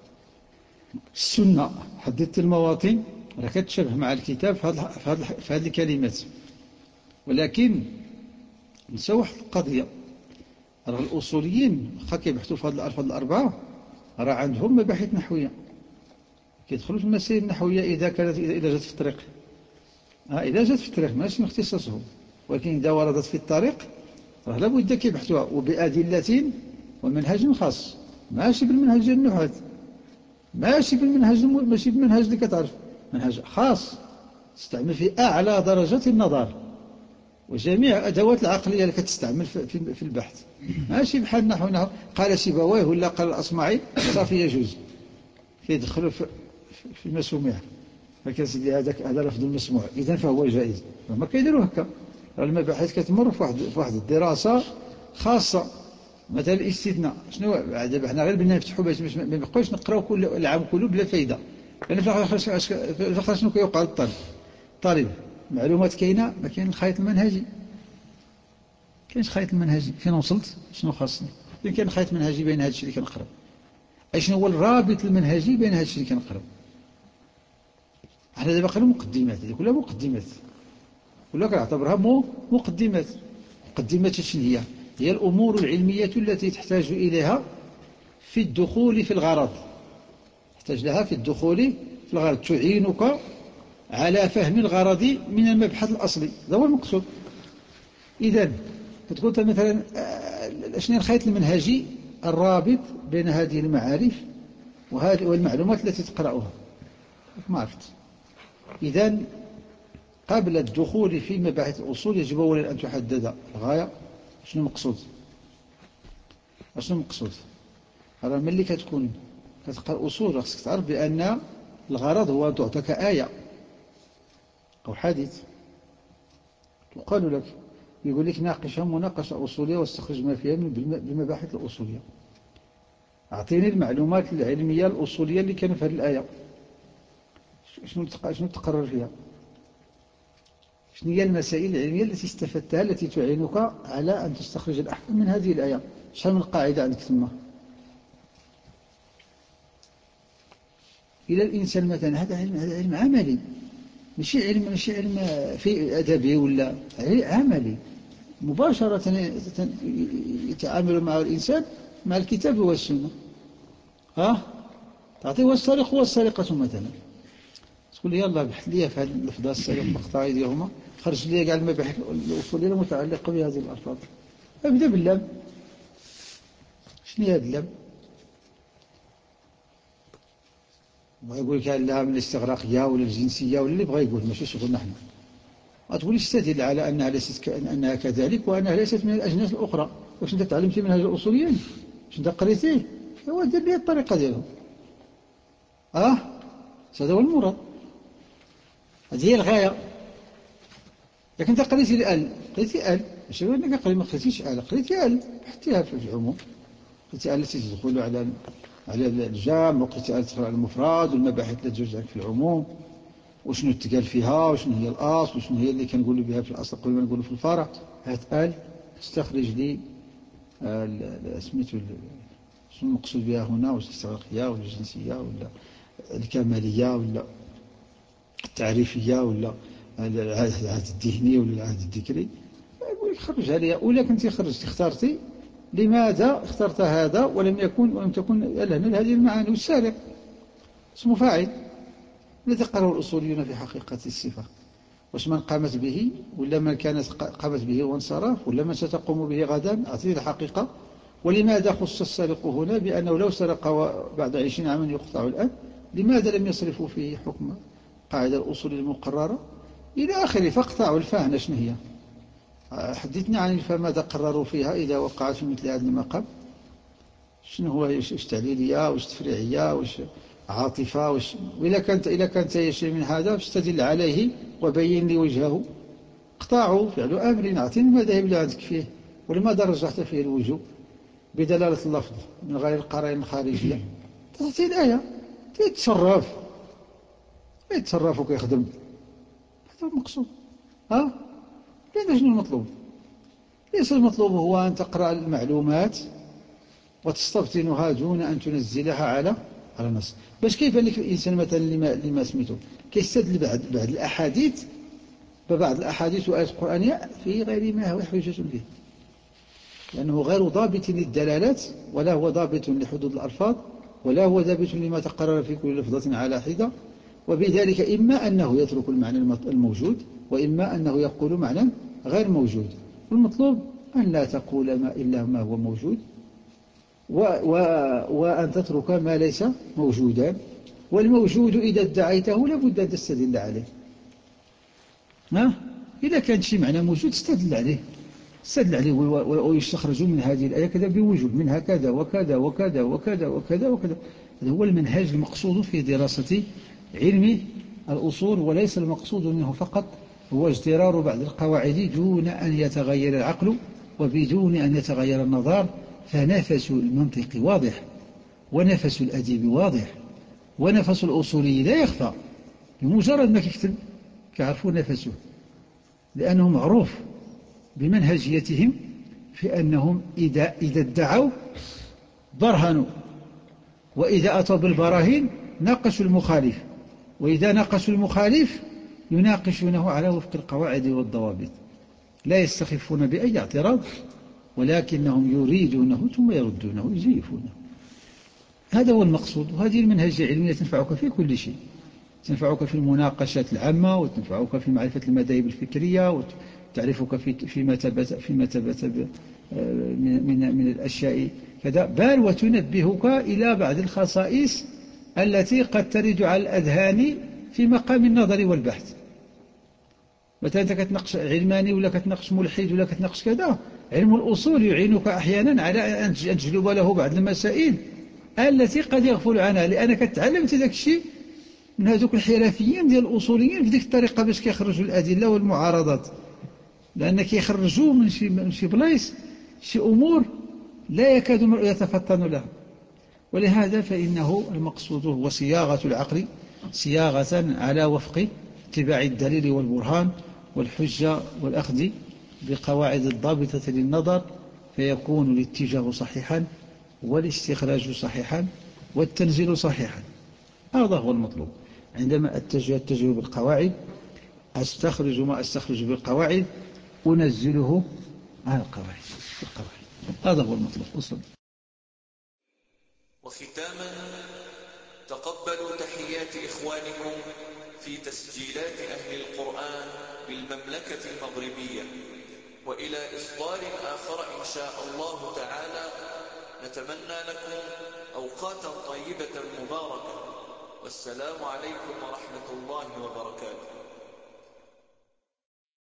السنة حددت المواطن، راه كتشبه مع الكتاب في هذه الكلمات. ولكن نسى واحد القضية، راه الأصوليين واخا كيبحثوا في هذه الألفاظ الأربعة راه عندهم مباحث نحوية، كيدخلوا في المسائل النحوية إذا جات في الطريق. إذا جات في الطريق ماشي من اختصاصهم، ولكن إذا وردت في الطريق راه لابد كيبحثوها وبأدلة ومنهج خاص، ماشي بالمنهج ديال النحاة، ماشي بالمنهج اللي كتعرف، منهج خاص تستعمل في أعلى درجة النظر وجميع أدوات العقلية اللي كتستعمل في البحث. ماشي بحال نحو قال سيبويه ولا قال الأصمعي صافي يجوز، كيدخلوا في المسموع. فكان سيدي هذا لفظ المسموع إذن فهو جائز. ما كيديروا هكا. المباحث كتمر في واحد الدراسة خاصة. مثلا الاستثناء شنو؟ دابا حنا غير بدنا نفتحوا باش ما نبقاوش نقراو كل العام كله بلا فايدة. لأن في الآخر شنو كيوقع للطالب؟ معلومات كاينة، ما كاين الخيط المنهجي. كاينش خيط المنهجي فين وصلت شنو خاصني؟ فين كاين خيط منهجي بين هذا الشيء اللي كنقرا؟ أي شنو هو الرابط المنهجي بين هذا الشيء اللي كنقرا؟ احنا دابا قالوا مقدمات، هذه كلها مقدمات، كلها كنعتبرها مقدمات. مقدمات شنو هي الأمور العلمية التي تحتاج إليها في الدخول في الغرض، تحتاج لها في الدخول في الغرض، تعينك على فهم الغرض من المبحث الأصلي. هذا هو المقصود. إذن كتقول مثلا شنو الخيط المنهجي الرابط بين هذه المعارف والمعلومات التي تقرأها؟ ما عرفت. إذن قبل الدخول في مباحث الأصول يجب أولا أن تحدد الغاية. شنو المقصود؟ راه ملي كتكون كتقرأ أصول خصك تعرف بأن الغرض هو أن تعطيك آية أو حديث، وقالوا لك يقول لك ناقشها مناقشة أصولية واستخرج ما فيها بالمباحث الأصولية. أعطيني المعلومات العلمية الأصولية اللي كانوا في هذه الآية، شنو تقرر فيها؟ شنو هي المسائل العلمية التي استفدتها التي تعينك على أن تستخرج الأحكام من هذه الآية؟ شحال من قاعدة عندك ثم؟ إلى الإنسان مثلا هذا علم عملي، ماشي علم في أدبي ولا عملي، مباشرة يتعامل مع الإنسان مع الكتاب والسنة. تعطيه والسارق والسارقة مثلا، تقول لي يلا بحث لي في هذه اللفظة السارق مقطع أيديهما، خرج لي كاع المباحث الأصولية المتعلقة بهذه الألفاظ. أبدأ باللام. شنو هي هذا اللام؟ ويقول لك لها من الاستغراقية ولا الجنسية ولا اللي بغى يقول، ماشي شغلنا نحن. أتقول استدل على أنها ليست أنها كذلك وأنها ليست من الأجناس الأخرى. واش أنت تعلمتي منهج الأصوليين؟ واش أنت قريتيه؟ هو دير لي الطريقة ديالهم. هذا هو المراد، هذه هي الغاية. لكن أنت قريتي قريتي ماشي هو أنك ما قريتيش قريتي حطيها في العموم. قريتي التي تدخل على الجامع، وقريتي تدخل على المفرد والمباحث التي تجوز في العموم، وشنو تقال فيها، وشنو هي الأصل، وشنو هي اللي كنقولوا بها في الأصل قبل ما نقولوا في الفرع. هات تستخرج لي سميتو شنو المقصود بها هنا، واش الاستغراقية ولا الجنسية ولا الكمالية ولا التعريفية ولا العهد الذهني ولا العهد الذكري. يقول لك خرج عليها، ولا كنتي خرجتي اخترتي لماذا اخترت هذا ولم تكن لهنا هذه المعاني. والسارق اسمه فاعل الذي قاله الأصوليون في حقيقة الصفة، واش من قامت به ولا من كانت قامت به وانصرف ولا من ستقوم به غدا. أعطيه الحقيقة. ولماذا خص السارق هنا بأنه لو سرق بعد 20 عاما يقطع الآن؟ لماذا لم يصرفوا فيه حكم قاعدة الأصول المقررة إلى آخره؟ فاقطعوا الفاهنة شنو هي؟ حدثني عن الفا ماذا قرروا فيها إذا وقعت في مثل هذا المقام. شنو هو؟ واش تعليلية، واش تفريعية، واش عاطفة، وإذا كانت هي شيء من هذا فاستدل عليه وبين لي وجهه. اقطعوا فعل أمر. أعطيني المذاهب اللي عندك فيه، ولماذا رجحت فيه الوجوب بدلالة اللفظ من غير القرائن الخارجية. تعطي الآية يتصرف ويخدم. هذا هو المقصود. لأن شنو المطلوب؟ ليس المطلوب هو أن تقرأ المعلومات وتستبطنها دون أن تنزلها على نص. باش كيف لك الإنسان مثلا لما سميته كيستدل بعد الأحاديث ببعض الأحاديث وآيات القرآنية في غير ما هو حجة فيه، لأنه غير ضابط للدلالات، ولا هو ضابط لحدود الألفاظ، ولا هو ضابط لما تقرر في كل لفظة على حدة. وبذلك إما أنه يترك المعنى الموجود، وإما أنه يقول معنى غير موجود. والمطلوب أن لا تقول إلا ما هو موجود، وأن تترك ما ليس موجودا. والموجود إذا ادعيته لابد أن تستدل عليه. إذا كان شيء معنى موجود استدل عليه ويستخرج من هذه الآية كذا بوجود منها كذا وكذا وكذا وكذا وكذا وكذا. هذا هو المنهج المقصود في دراسة علم الأصول، وليس المقصود منه فقط هو اجترار بعض القواعد دون أن يتغير العقل وبدون أن يتغير النظر. فنفس المنطق واضح، ونفس الأديب واضح، ونفس الأصولي لا يخفى. بمجرد ما يكتب كيعرفوا نفسه، لأنه معروف بمنهجيتهم في أنهم إذا ادعوا برهنوا، وإذا أتوا بالبراهين ناقشوا المخالف، وإذا ناقشوا المخالف يناقشونه على وفق القواعد والضوابط، لا يستخفون بأي اعتراض، ولكنهم يريدونه ثم يردونه يزيفونه. هذا هو المقصود. وهذه المنهجية العلمية تنفعك في كل شيء، تنفعك في المناقشات العامة، وتنفعك في معرفة المذاهب الفكرية، وتعرفك فيما ثبت من الأشياء كذا، بل وتنبهك إلى بعض الخصائص التي قد ترد على الأذهان في مقام النظر والبحث. مثلا أنت كتناقش علماني ولا كتناقش ملحد ولا كتناقش كذا، علم الأصول يعينك أحيانا على أن تجلب له بعض المسائل التي قد يغفل عنها، لأنك تعلمت ذاك الشيء من هذوك الحرفيين ديال الأصوليين بديك الطريقة باش كيخرجوا الأدلة والمعارضات. لأن كيخرجوا من شي بلايص شي أمور لا يكاد المرء يتفطن لها. ولهذا فإنه المقصود هو صياغة العقل صياغة على وفق اتباع الدليل والبرهان والحجة والأخذ بقواعد الضابطة للنظر، فيكون الاتجاه صحيحا والاستخراج صحيحا والتنزيل صحيحا. هذا هو المطلوب. عندما أتجه بالقواعد أستخرج ما أستخرج بالقواعد أنزله على القواعد. هذا هو المطلوب أصلا. وختاما، تقبلوا تحيات إخوانكم في تسجيلات أهل القرآن بالمملكة المغربية، وإلى إصدار آخر إن شاء الله تعالى. نتمنى لكم أوقاتا طيبة مباركة، والسلام عليكم ورحمة الله وبركاته.